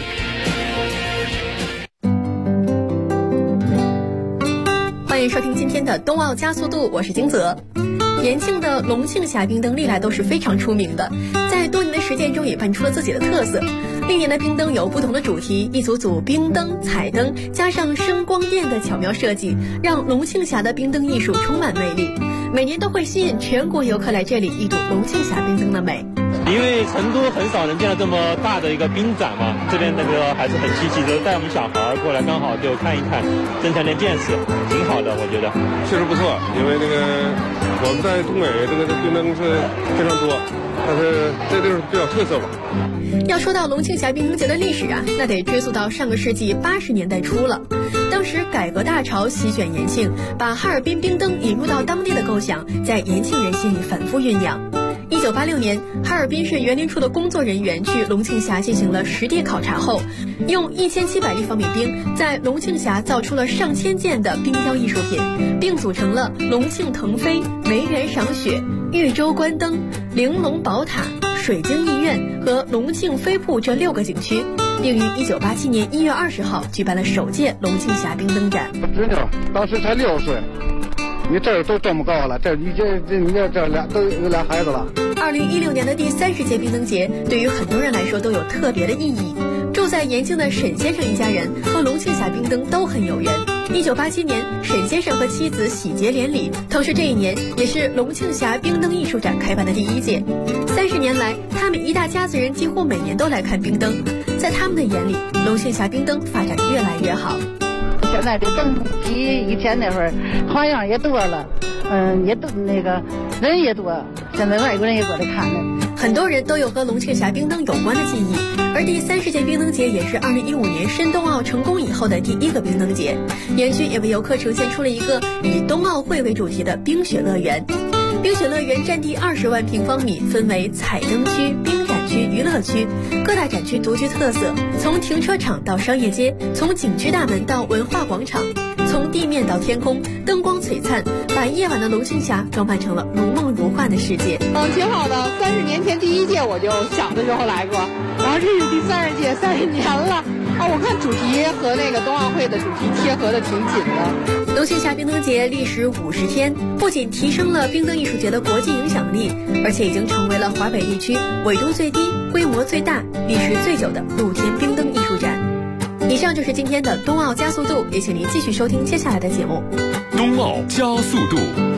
欢迎收听今天的冬奥加速度，我是金泽。延庆的龙庆峡冰灯历来都是非常出名的，在多年的实践中也扮出了自己的特色。历年的冰灯有不同的主题，一组组冰灯、彩灯，加上声光电的巧妙设计，让龙庆峡的冰灯艺术充满魅力。每年都会吸引全国游客来这里一睹龙庆峡冰灯的美。 因为成都很少能见到这么大的一个冰展嘛，这边那个还是很积极的，带我们小孩过来刚好就看一看，增强点见识，挺好的，我觉得。 确实不错，因为我们在东北这个冰灯是非常多，但是这地方比较特色吧。 要说到龙庆峡冰灯节的历史啊，那得追溯到上个世纪80年代初了。当时改革大潮席卷延庆，把哈尔滨冰灯引入到当地的构想，在延庆人心里反复酝酿。1986年，哈尔滨市园林处的工作人员去龙庆峡进行了实地考察后，用1700立方米冰在龙庆峡造出了上千件的冰雕艺术品，并组成了龙庆腾飞、梅园赏雪、豫州观灯、玲珑宝塔、水晶艺苑和龙庆飞瀑这6个景区，并于1987年1月20号举办了首届龙庆峡冰灯展。 侄女当时才6岁，你这都这么高了，你这俩都有俩孩子了。 2016年的第30届冰灯节对于很多人来说都有特别的意义。住在延庆的沈先生一家人和龙庆峡冰灯都很有缘。1987年，沈先生和妻子喜结连理，同时这一年也是龙庆峡冰灯艺术展开办的第1届。30年来，他们一大家子人几乎每年都来看冰灯。在他们的眼里，龙庆峡冰灯发展越来越好。 现在这灯比以前那会儿花样也多了，也都人也多，现在外国人也过来看了。 很多人都有和龙庆峡冰灯有关的记忆，而第30届冰灯节也是2015年申冬奥成功以后的第1个冰灯节。园区也为游客呈现出了一个以冬奥会为主题的冰雪乐园。冰雪乐园占地20万平方米，分为彩灯区、冰展区、娱乐区，各大展区独具特色，从停车场到商业街，从景区大门到文化广场，从地面到天空，灯光璀璨，把夜晚的龙庆峡装扮成了如梦如幻的世界。 挺好的。30年前第1届我就小的时候来过，然后这是第30届，30年了。我看主题和那个冬奥会的主题贴合的挺紧的。 龙庆峡冰灯节历时50天，不仅提升了冰灯艺术节的国际影响力，而且已经成为了华北地区纬度最低、规模最大、历时最久的露天冰灯艺术展。以上就是今天的冬奥加速度，也请您继续收听接下来的节目。 冬奥加速度。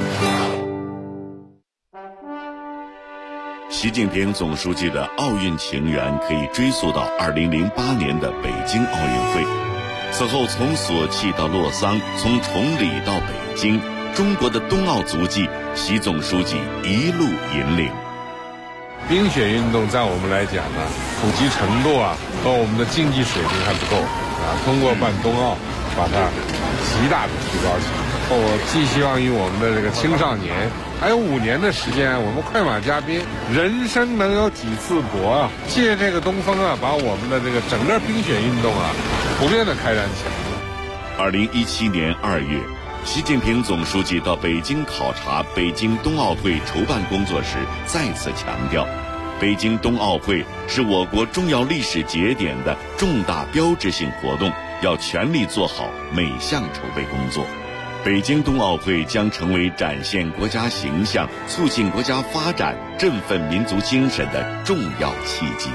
习近平总书记的奥运情缘可以追溯到2008年的北京奥运会。此后从索契到洛桑，从崇礼到北京，中国的冬奥足迹，习总书记一路引领。 冰雪运动在我们来讲呢，普及程度和我们的竞技水平还不够通过办冬奥，把它极大的提高起来。我寄希望于我们的这个青少年，还有5年的时间，我们快马加鞭，人生能有几次搏借这个东风把我们的这个整个冰雪运动普遍的开展起来。 2017年2月，习近平总书记到北京考察北京冬奥会筹办工作时，再次强调，北京冬奥会是我国重要历史节点的重大标志性活动，要全力做好每项筹备工作。北京冬奥会将成为展现国家形象、促进国家发展、振奋民族精神的重要契机。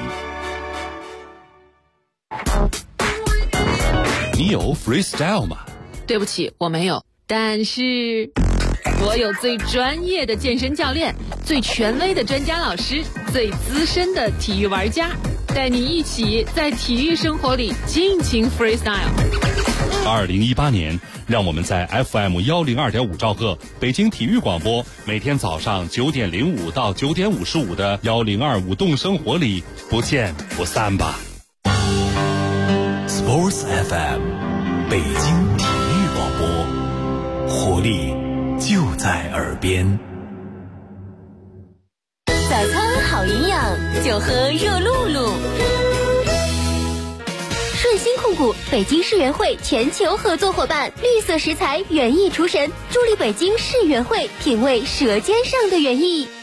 你有 freestyle 吗？ 对不起，我没有。但是我有最专业的健身教练，最权威的专家老师，最资深的体育玩家。 带你一起在体育生活里尽情 freestyle。 2018年，让我们在 FM102.5兆赫北京体育广播，每天早上9点05到9点55的102舞动生活里不见不散吧。 Sports FM， 北京体育广播，活力就在耳边。 早餐好营养，就喝热露露。顺鑫控股北京世园会全球合作伙伴，绿色食材园艺厨神，助力北京世园会品味舌尖上的园艺。